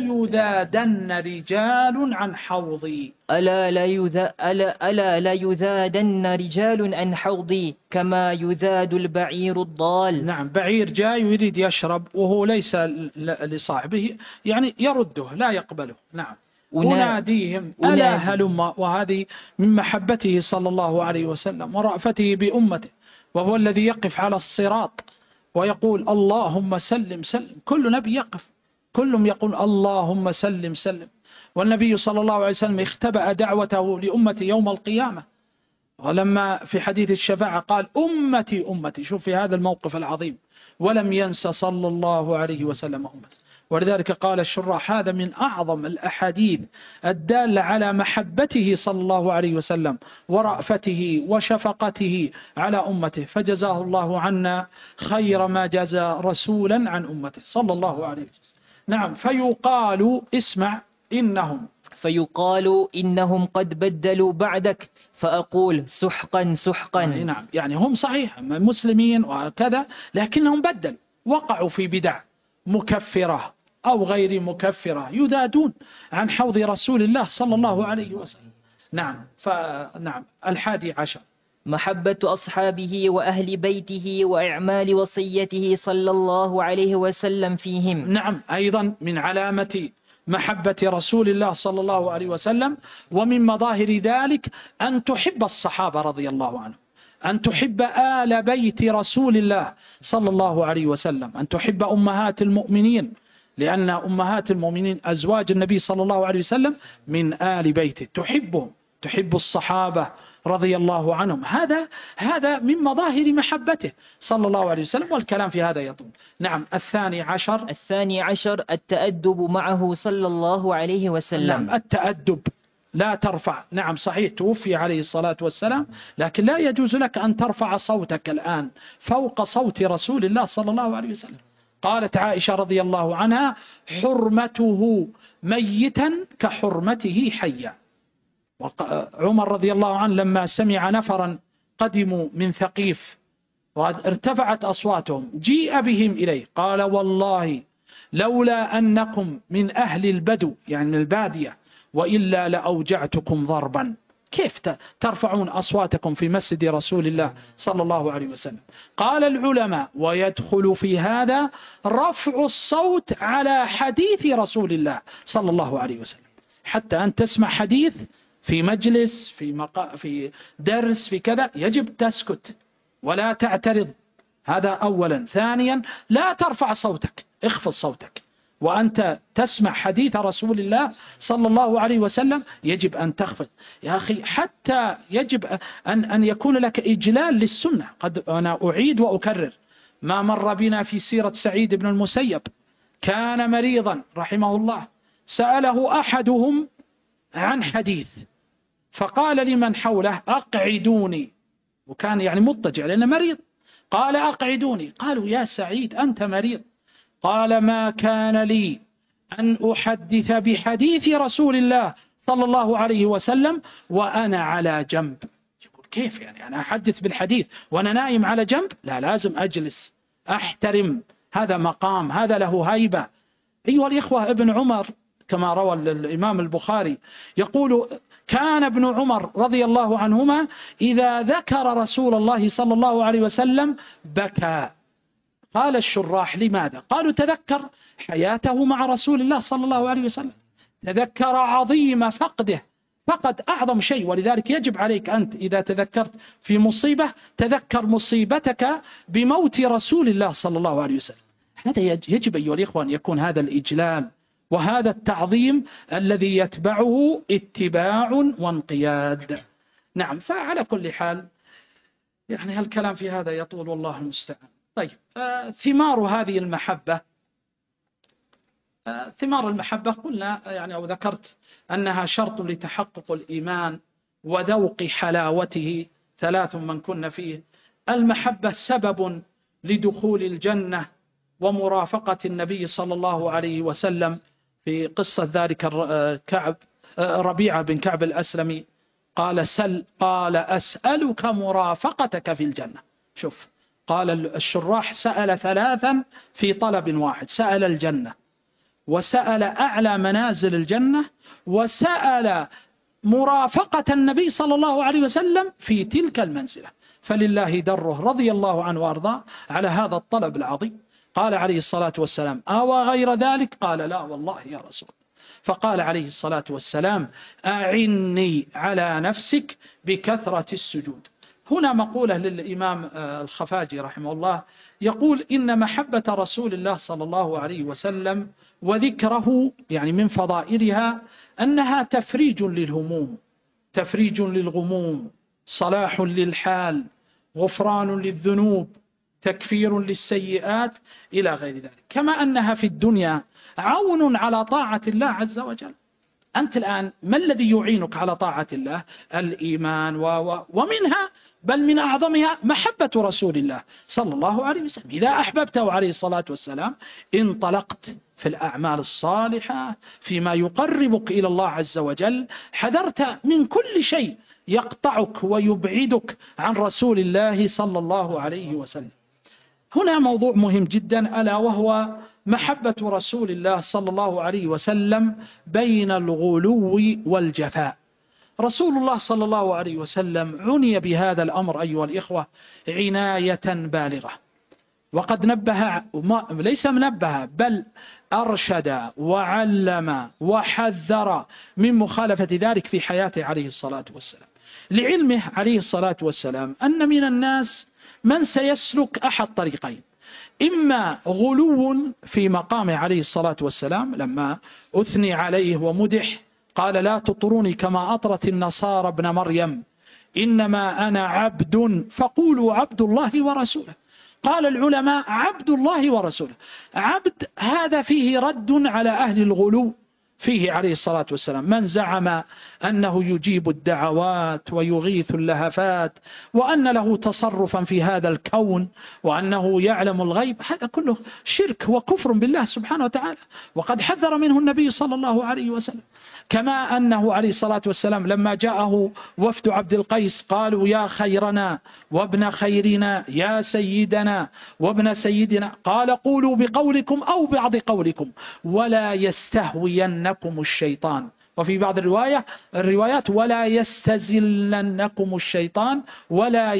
ليذادن رجال عن حوضي. ألا لا يذا... ألا... ألا لا يذادن رجال عن حوضي كما يذاد البعير الضال. نعم، بعير جاي ويريد يشرب وهو ليس لصاحبه، يعني يرده لا يقبله. نعم. أناديهم ألا هلم، وهذه من محبته صلى الله عليه وسلم ورأفته بأمته، وهو الذي يقف على الصراط ويقول: اللهم سلم سلم. كل نبي يقف، كلهم يقول: اللهم سلم سلم. والنبي صلى الله عليه وسلم اختبأ دعوته لأمتي يوم القيامة، ولما في حديث الشفاعة قال: أمتي أمتي. شوف في هذا الموقف العظيم، ولم ينس صلى الله عليه وسلم أمته. ولذلك قال الشراح: هذا من أعظم الأحاديث الدالة على محبته صلى الله عليه وسلم ورأفته وشفقته على أمته، فجزاه الله عنا خير ما جزى رسولا عن أمته صلى الله عليه وسلم. نعم. فيقال اسمع إنهم فيقال إنهم قد بدلوا بعدك، فأقول: سحقا سحقا. نعم، يعني هم صحيح مسلمين وكذا، لكنهم بدل، وقعوا في بدع مكفرة أو غير مكفرة، يذادون عن حوض رسول الله صلى الله عليه وسلم. نعم. فنعم. الحادي عشر: محبة أصحابه وأهل بيته وإعمال وصيته صلى الله عليه وسلم فيهم. نعم، أيضا من علامة محبة رسول الله صلى الله عليه وسلم ومن مظاهر ذلك أن تحب الصحابة رضي الله عنهم، أن تحب آل بيت رسول الله صلى الله عليه وسلم، أن تحب أمهات المؤمنين، لأن أمهات المؤمنين أزواج النبي صلى الله عليه وسلم من آل بيته، تحبهم، تحب الصحابة رضي الله عنهم. هذا هذا من مظاهر محبته صلى الله عليه وسلم، والكلام في هذا يطول. نعم. الثاني عشر الثاني عشر التأدب معه صلى الله عليه وسلم. نعم، التأدب لا ترفع. نعم صحيح، توفي عليه الصلاة والسلام، لكن لا يجوز لك أن ترفع صوتك الآن فوق صوت رسول الله صلى الله عليه وسلم. قالت عائشة رضي الله عنها: حرمته ميتا كحرمته حيا. وعمر رضي الله عنه لما سمع نفرا قدموا من ثقيف وارتفعت أصواتهم جيء بهم إليه، قال: والله لولا أنكم من أهل البدو، يعني من البادية، وإلا لأوجعتكم ضربا. كيف ترفعون أصواتكم في مسجد رسول الله صلى الله عليه وسلم؟ قال العلماء: ويدخل في هذا رفع الصوت على حديث رسول الله صلى الله عليه وسلم. حتى أن تسمع حديث في مجلس، في, مقا... في درس، في كذا، يجب تسكت ولا تعترض. هذا أولا. ثانيا، لا ترفع صوتك، اخفض صوتك وأنت تسمع حديث رسول الله صلى الله عليه وسلم، يجب أن تخفض يا أخي، حتى يجب أن, أن يكون لك إجلال للسنة. قد أنا أعيد وأكرر ما مر بنا في سيرة سعيد بن المسيب، كان مريضا رحمه الله، سأله أحدهم عن حديث فقال لمن حوله: أقعدوني، وكان يعني مضطجع لأنه مريض، قال: أقعدوني. قالوا: يا سعيد أنت مريض. قال: ما كان لي أن أحدث بحديث رسول الله صلى الله عليه وسلم وأنا على جنب. يقول: كيف يعني أنا أحدث بالحديث وأنا نايم على جنب؟ لا، لازم أجلس أحترم، هذا مقام، هذا له هيبة. أيها الإخوة، ابن عمر كما روى الإمام البخاري يقول: كان ابن عمر رضي الله عنهما إذا ذكر رسول الله صلى الله عليه وسلم بكى. قال الشراح: لماذا؟ قالوا: تذكر حياته مع رسول الله صلى الله عليه وسلم، تذكر عظيم فقده، فقد أعظم شيء. ولذلك يجب عليك أنت إذا تذكرت في مصيبة تذكر مصيبتك بموت رسول الله صلى الله عليه وسلم. هذا يجب أيها الإخوة أن يكون هذا الإجلال وهذا التعظيم الذي يتبعه اتباع وانقياد. نعم، فعلى كل حال يعني هالكلام في هذا يطول، والله المستعان. طيب، آه ثمار هذه المحبة، آه ثمار المحبة قلنا يعني أو ذكرت أنها شرط لتحقق الإيمان وذوق حلاوته، ثلاث من كن فيه. المحبة سبب لدخول الجنة ومرافقة النبي صلى الله عليه وسلم، في قصة ذلك كعب ربيعة بن كعب الأسلمي قال: سل قال أسألك مرافقتك في الجنة. شوف، قال الشراح: سأل ثلاثا في طلب واحد، سأل الجنة، وسأل أعلى منازل الجنة، وسأل مرافقة النبي صلى الله عليه وسلم في تلك المنزلة. فلله دره رضي الله عنه وأرضاه على هذا الطلب العظيم. قال عليه الصلاة والسلام: أو غير ذلك؟ قال: لا والله يا رسول. فقال عليه الصلاة والسلام: أعني على نفسك بكثرة السجود. هنا مقولة للإمام الخفاجي رحمه الله، يقول: إن محبة رسول الله صلى الله عليه وسلم وذكره يعني من فضائلها أنها تفريج للهموم، تفريج للغموم، صلاح للحال، غفران للذنوب، تكفير للسيئات، إلى غير ذلك. كما أنها في الدنيا عون على طاعة الله عز وجل. أنت الآن ما الذي يعينك على طاعة الله؟ الإيمان، و... و... ومنها بل من أعظمها محبة رسول الله صلى الله عليه وسلم. إذا أحببته عليه الصلاة والسلام انطلقت في الأعمال الصالحة فيما يقربك إلى الله عز وجل، حذرت من كل شيء يقطعك ويبعدك عن رسول الله صلى الله عليه وسلم. هنا موضوع مهم جدا، ألا وهو محبة رسول الله صلى الله عليه وسلم بين الغلو والجفاء. رسول الله صلى الله عليه وسلم عني بهذا الأمر أيها الإخوة عناية بالغة، وقد نبه، ليس منبه بل أرشد وعلم وحذر من مخالفة ذلك في حياته عليه الصلاة والسلام، لعلمه عليه الصلاة والسلام أن من الناس من سيسلك أحد طريقين: إما غلو في مقامه عليه الصلاة والسلام لما أثني عليه ومدح، قال: لا تطروني كما أطرت النصارى ابن مريم، إنما أنا عبد فقولوا عبد الله ورسوله. قال العلماء: عبد الله ورسوله، عبد هذا فيه رد على أهل الغلو فيه عليه الصلاة والسلام، من زعم أنه يجيب الدعوات ويغيث اللهفات وأن له تصرفا في هذا الكون وأنه يعلم الغيب، هذا كله شرك وكفر بالله سبحانه وتعالى، وقد حذر منه النبي صلى الله عليه وسلم. كما أنه عليه الصلاة والسلام لما جاءه وفد عبد القيس قالوا: يا خيرنا وابن خيرنا، يا سيدنا وابن سيدنا، قال: قولوا بقولكم أو بعض قولكم ولا يستهوينكم الشيطان. وفي بعض الرواية الروايات: ولا يستزلنكم الشيطان، ولا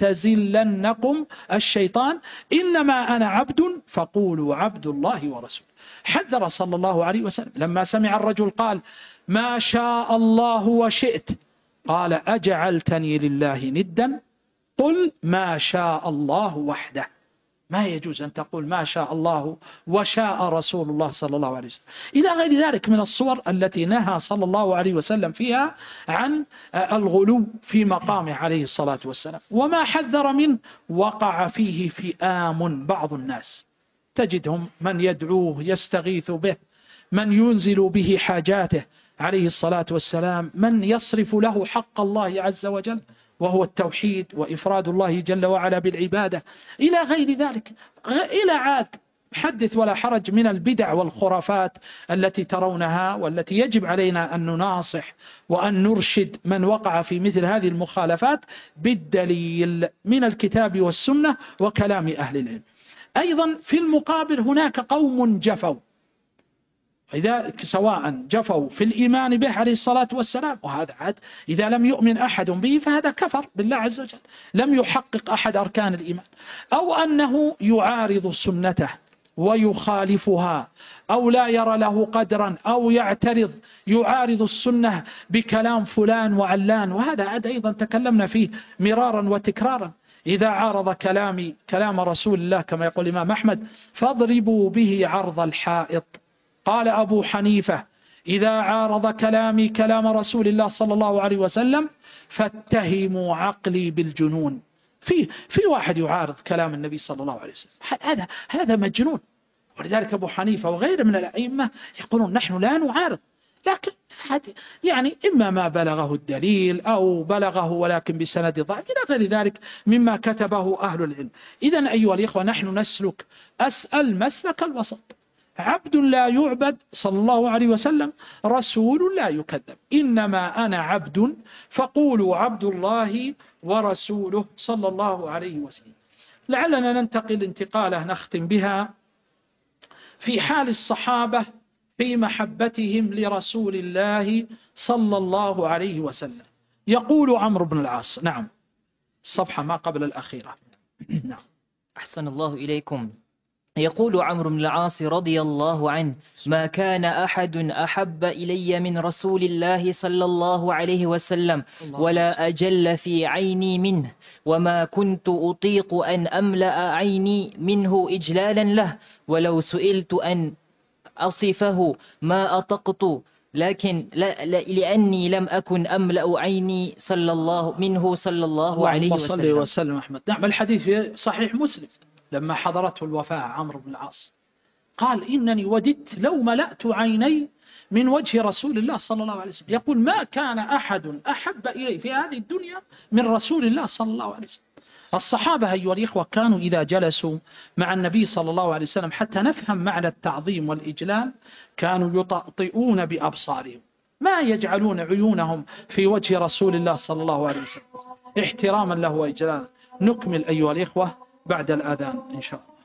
يستزلنكم الشيطان، إنما أنا عبد فقولوا عبد الله ورسوله. حذر صلى الله عليه وسلم. لما سمع الرجل قال: ما شاء الله وشئت، قال: أجعلتني لله ندا؟ قل ما شاء الله وحده. ما يجوز أن تقول ما شاء الله وشاء رسول الله صلى الله عليه وسلم، إلى غير ذلك من الصور التي نهى صلى الله عليه وسلم فيها عن الغلو في مقامه عليه الصلاة والسلام. وما حذر منه وقع فيه فئام بعض الناس، تجدهم من يدعوه يستغيث به، من ينزل به حاجاته عليه الصلاة والسلام، من يصرف له حق الله عز وجل وهو التوحيد وإفراد الله جل وعلا بالعبادة، إلى غير ذلك، إلى عاد حدث ولا حرج من البدع والخرافات التي ترونها، والتي يجب علينا أن نناصح وأن نرشد من وقع في مثل هذه المخالفات بالدليل من الكتاب والسنة وكلام أهل العلم. أيضا في المقابل هناك قوم جفوا، إذا سواء جفوا في الإيمان به عليه الصلاة والسلام، وهذا عاد إذا لم يؤمن أحد به فهذا كفر بالله عز وجل، لم يحقق أحد أركان الإيمان، أو أنه يعارض سنته ويخالفها، أو لا يرى له قدرا، أو يعترض يعارض السنة بكلام فلان وعلان، وهذا عاد أيضا تكلمنا فيه مرارا وتكرارا. إذا عارض كلامي كلام رسول الله كما يقول الإمام أحمد فاضربوا به عرض الحائط. قال أبو حنيفة إذا عارض كلامي كلام رسول الله صلى الله عليه وسلم فاتهموا عقلي بالجنون. في في واحد يعارض كلام النبي صلى الله عليه وسلم، هذا هذا مجنون. ولذلك أبو حنيفة وغيره من الأئمة يقولون نحن لا نعارض، لكن يعني إما ما بلغه الدليل أو بلغه ولكن بسند ضعيف إلى غير ذلك مما كتبه أهل العلم. إذن أيها الإخوة نحن نسلك أسأل مسلك الوسط، عبد لا يعبد صلى الله عليه وسلم، رسول لا يكذب، إنما أنا عبد فقولوا عبد الله ورسوله صلى الله عليه وسلم. لعلنا ننتقل انتقالة نختم بها في حال الصحابة في محبتهم لرسول الله صلى الله عليه وسلم. يقول عمرو بن العاص، نعم الصفحة ما قبل الأخيرة. نعم. أحسن الله إليكم. يقول عمرو بن العاص رضي الله عنه: ما كان أحد أحب إلي من رسول الله صلى الله عليه وسلم ولا أجل في عيني منه، وما كنت أطيق أن أملأ عيني منه إجلالا له، ولو سئلت أن أصفه ما أطقت، لكن لا لأني لم أكن أملأ عيني صلى الله منه صلى الله عليه وسلم. اللهم صل وسلم أحمد. نعم الحديث في صحيح مسلم لما حضرته الوفاة عمرو بن العاص قال إنني وددت لو ملأت عيني من وجه رسول الله صلى الله عليه وسلم. يقول ما كان أحد أحب إلي في هذه الدنيا من رسول الله صلى الله عليه وسلم. الصحابة أيها الإخوة كانوا إذا جلسوا مع النبي صلى الله عليه وسلم حتى نفهم معنى التعظيم والإجلال كانوا يطأطئون بأبصارهم، ما يجعلون عيونهم في وجه رسول الله صلى الله عليه وسلم احتراما له وإجلالا. نكمل أيها الإخوة بعد الأذان إن شاء الله.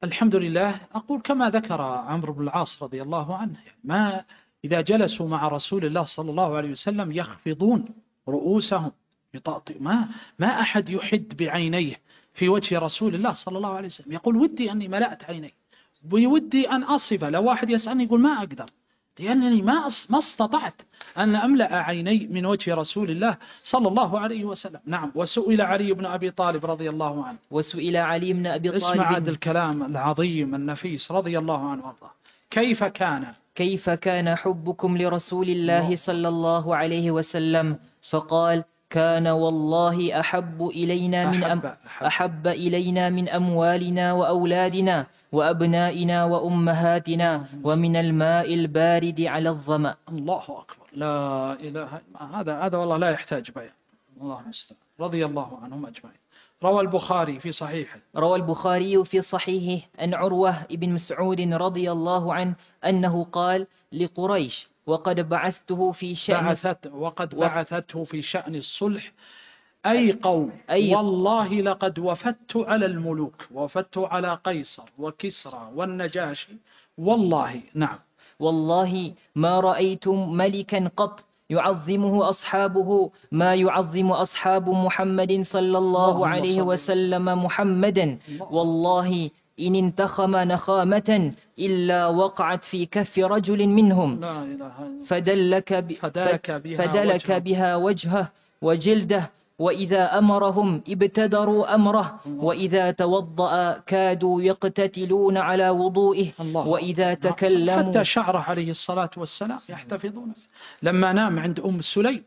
الحمد لله. أقول كما ذكر عمرو بن العاص رضي الله عنه، ما إذا جلسوا مع رسول الله صلى الله عليه وسلم يخفضون رؤوسهم يطأطئ، ما ما أحد يحد بعينيه في وجه رسول الله صلى الله عليه وسلم، يقول ودي أني ملأت عيني، بودي أن أصف. لو واحد يسألني يقول ما أقدر، لأنني ما ما استطعت أن أملأ عيني من وجه رسول الله صلى الله عليه وسلم. نعم. وسئل علي بن أبي طالب رضي الله عنه، وسئل علي بن أبي طالب، اسمع هذا الكلام العظيم النفيس رضي الله عنه وارضاه، كيف كان كيف كان حبكم لرسول الله صلى الله عليه وسلم؟ فقال كان والله أحب إلينا من أم أحب, أحب, أحب إلينا من أموالنا وأولادنا وأبنائنا وأمهاتنا ومن الماء البارد على الظمأ. الله أكبر، لا إله إلا هذا هذا والله لا يحتاج بيان. الله المستعان، رضي الله عنهم أجمعين. روى البخاري في صحيحه روى البخاري في صحيحه أن عروة بن مسعود رضي الله عنه أنه قال لقريش وقد بعثته في شأن بعثت وقد بعثته في شأن الصلح، أي قوم أي والله لقد وفدت على الملوك، وفدت على قيصر وكسرى والنجاشي والله. نعم. والله ما رأيتم ملكا قط يعظمه أصحابه ما يعظم أصحاب محمد صلى الله عليه وسلم محمدا. والله إن انتخم نخامة إلا وقعت في كف رجل منهم فدلك, ب... فدلك, بها, فدلك وجهه. بها وجهه وجلده، وإذا أمرهم ابتدروا أمره، وإذا توضأ كادوا يقتتلون على وضوئه، وإذا تكلموا حتى شعره عليه الصلاة والسلام يحتفظون. لما نام عند أم سليم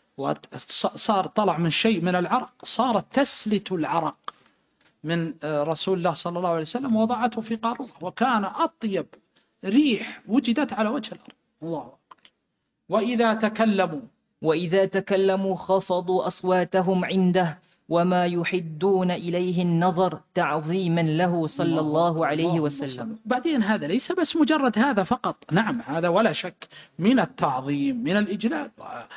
وصار طلع من شيء من العرق، صارت تسلت العرق من رسول الله صلى الله عليه وسلم ووضعته في قارورة، وكان أطيب ريح وجدت على وجه الأرض. الله أكبر. وإذا تكلموا وإذا تكلموا خفضوا أصواتهم عنده وما يحدون إليه النظر تعظيما له صلى الله عليه وسلم. بعدين هذا ليس بس مجرد هذا فقط، نعم هذا ولا شك من التعظيم من الإجلال،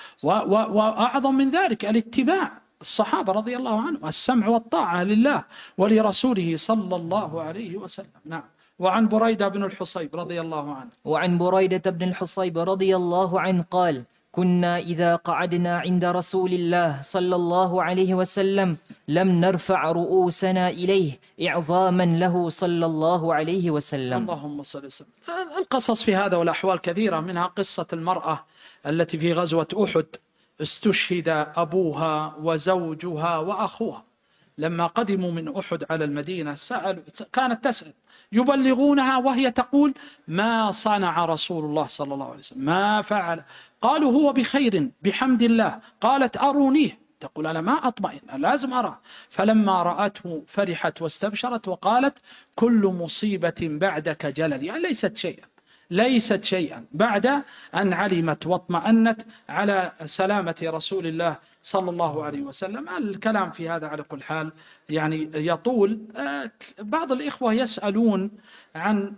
وأعظم من ذلك الاتباع. الصحابة رضي الله عنهم السمع والطاعة لله ولرسوله صلى الله عليه وسلم. نعم. وعن بريدة بن الحصيب رضي الله عنه وعن بريدة بن الحصيب رضي الله عنه قال كنا إذا قعدنا عند رسول الله صلى الله عليه وسلم لم نرفع رؤوسنا إليه إعظاما له صلى الله عليه وسلم. اللهم صل وسلم. القصص في هذا والأحوال كثيرة، منها قصة المرأة التي في غزوة أحد استشهد أبوها وزوجها وأخوها، لما قدموا من أحد على المدينة سألوا، كانت تسأل يبلغونها وهي تقول ما صنع رسول الله صلى الله عليه وسلم، ما فعل. قالوا هو بخير بحمد الله. قالت أرونيه، تقول أنا ما أطمئن لازم أرى. فلما رأته فرحت واستبشرت وقالت كل مصيبة بعدك جلل، يعني ليست شيئا ليست شيئا بعد أن علمت واطمأنت على سلامة رسول الله صلى الله عليه وسلم. الكلام في هذا على كل حال يعني يطول. بعض الإخوة يسألون عن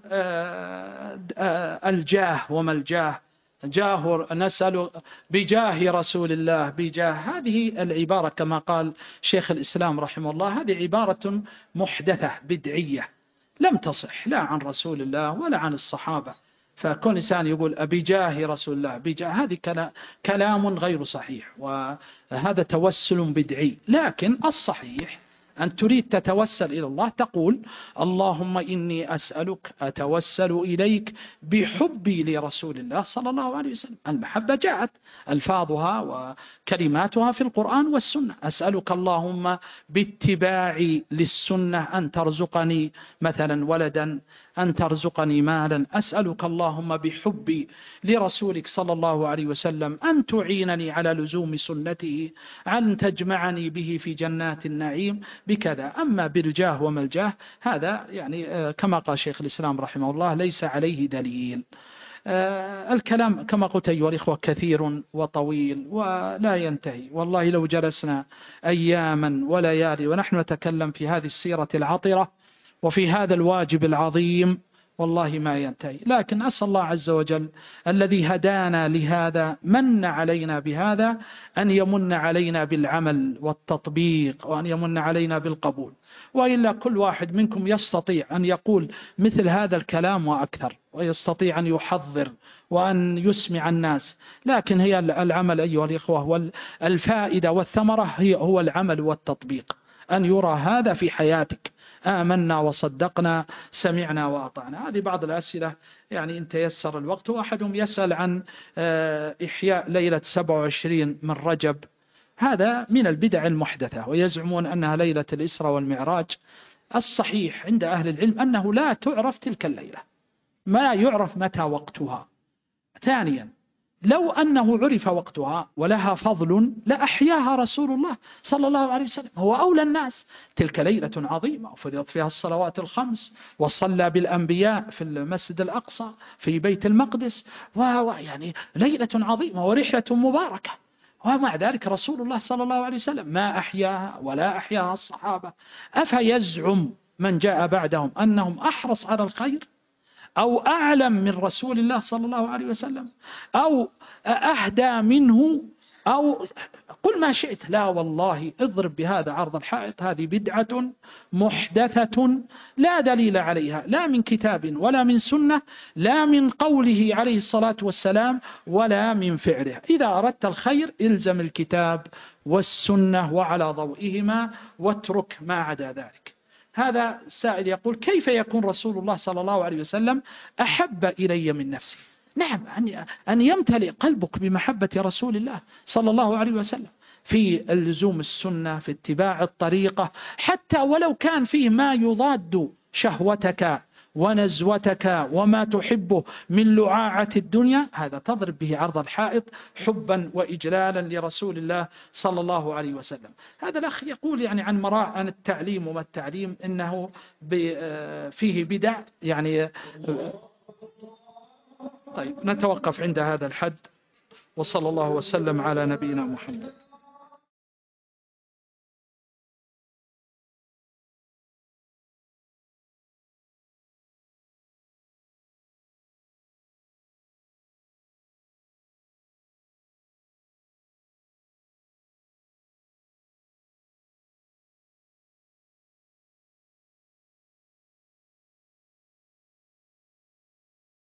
الجاه وما الجاه، جاه نسأل بجاه رسول الله بجاه. هذه العبارة كما قال شيخ الإسلام رحمه الله هذه عبارة محدثة بدعية لم تصح لا عن رسول الله ولا عن الصحابة. فكون إنسان يقول بجاه رسول الله بجاه، هذه كلام غير صحيح، وهذا توسل بدعي. لكن الصحيح أن تريد تتوسل إلى الله تقول اللهم إني أسألك أتوسل إليك بحبي لرسول الله صلى الله عليه وسلم. المحبة جاءت ألفاظها وكلماتها في القرآن والسنة. أسألك اللهم باتباعي للسنة أن ترزقني مثلا ولدا، أن ترزقني مالا. أسألك اللهم بحبي لرسولك صلى الله عليه وسلم أن تعينني على لزوم سنته، أن تجمعني به في جنات النعيم بكذا. أما بالجاه وما الجاه هذا يعني كما قال شيخ الإسلام رحمه الله ليس عليه دليل. الكلام كما قلت أيها الإخوة كثير وطويل ولا ينتهي، والله لو جلسنا أياما وليالي ونحن نتكلم في هذه السيرة العطرة وفي هذا الواجب العظيم والله ما ينتهي. لكن أسأل الله عز وجل الذي هدانا لهذا من علينا بهذا أن يمن علينا بالعمل والتطبيق، وأن يمن علينا بالقبول. وإلا كل واحد منكم يستطيع أن يقول مثل هذا الكلام وأكثر، ويستطيع أن يحضر وأن يسمع الناس، لكن هي العمل أيها الإخوة، والفائدة والثمرة هي هو العمل والتطبيق، أن يرى هذا في حياتك. آمنا وصدقنا، سمعنا وأطعنا. هذه بعض الأسئلة يعني إن تيسر الوقت. وأحدهم يسأل عن إحياء ليلة سبعة وعشرين من رجب. هذا من البدع المحدثة، ويزعمون أنها ليلة الإسراء والمعراج. الصحيح عند أهل العلم أنه لا تعرف تلك الليلة، ما يعرف متى وقتها. ثانيا، لو أنه عرف وقتها ولها فضل لأحياها رسول الله صلى الله عليه وسلم، هو أولى الناس. تلك ليلة عظيمة وفرضت فيها الصلوات الخمس، وصلى بالأنبياء في المسجد الأقصى في بيت المقدس، ويعني ليلة عظيمة ورحلة مباركة، ومع ذلك رسول الله صلى الله عليه وسلم ما أحياها ولا أحياها الصحابة. أفيزعم من جاء بعدهم أنهم أحرص على الخير أو أعلم من رسول الله صلى الله عليه وسلم أو أهدى منه أو قل ما شئت؟ لا والله، اضرب بهذا عرض الحائط. هذه بدعة محدثة لا دليل عليها، لا من كتاب ولا من سنة، لا من قوله عليه الصلاة والسلام ولا من فعله. إذا أردت الخير الزم الكتاب والسنة وعلى ضوئهما، واترك ما عدا ذلك. هذا السائل يقول: كيف يكون رسول الله صلى الله عليه وسلم أحب إلي من نفسي؟ نعم، أن يمتلئ قلبك بمحبة رسول الله صلى الله عليه وسلم في اللزوم السنة، في اتباع الطريقة، حتى ولو كان فيه ما يضاد شهوتك ونزوتك وما تحبه من لعاعة الدنيا، هذا تضرب به عرض الحائط حبا وإجلالا لرسول الله صلى الله عليه وسلم. هذا الأخ يقول يعني عن مراع عن التعليم وما التعليم إنه فيه بدع يعني. طيب نتوقف عند هذا الحد، وصلى الله وسلم على نبينا محمد.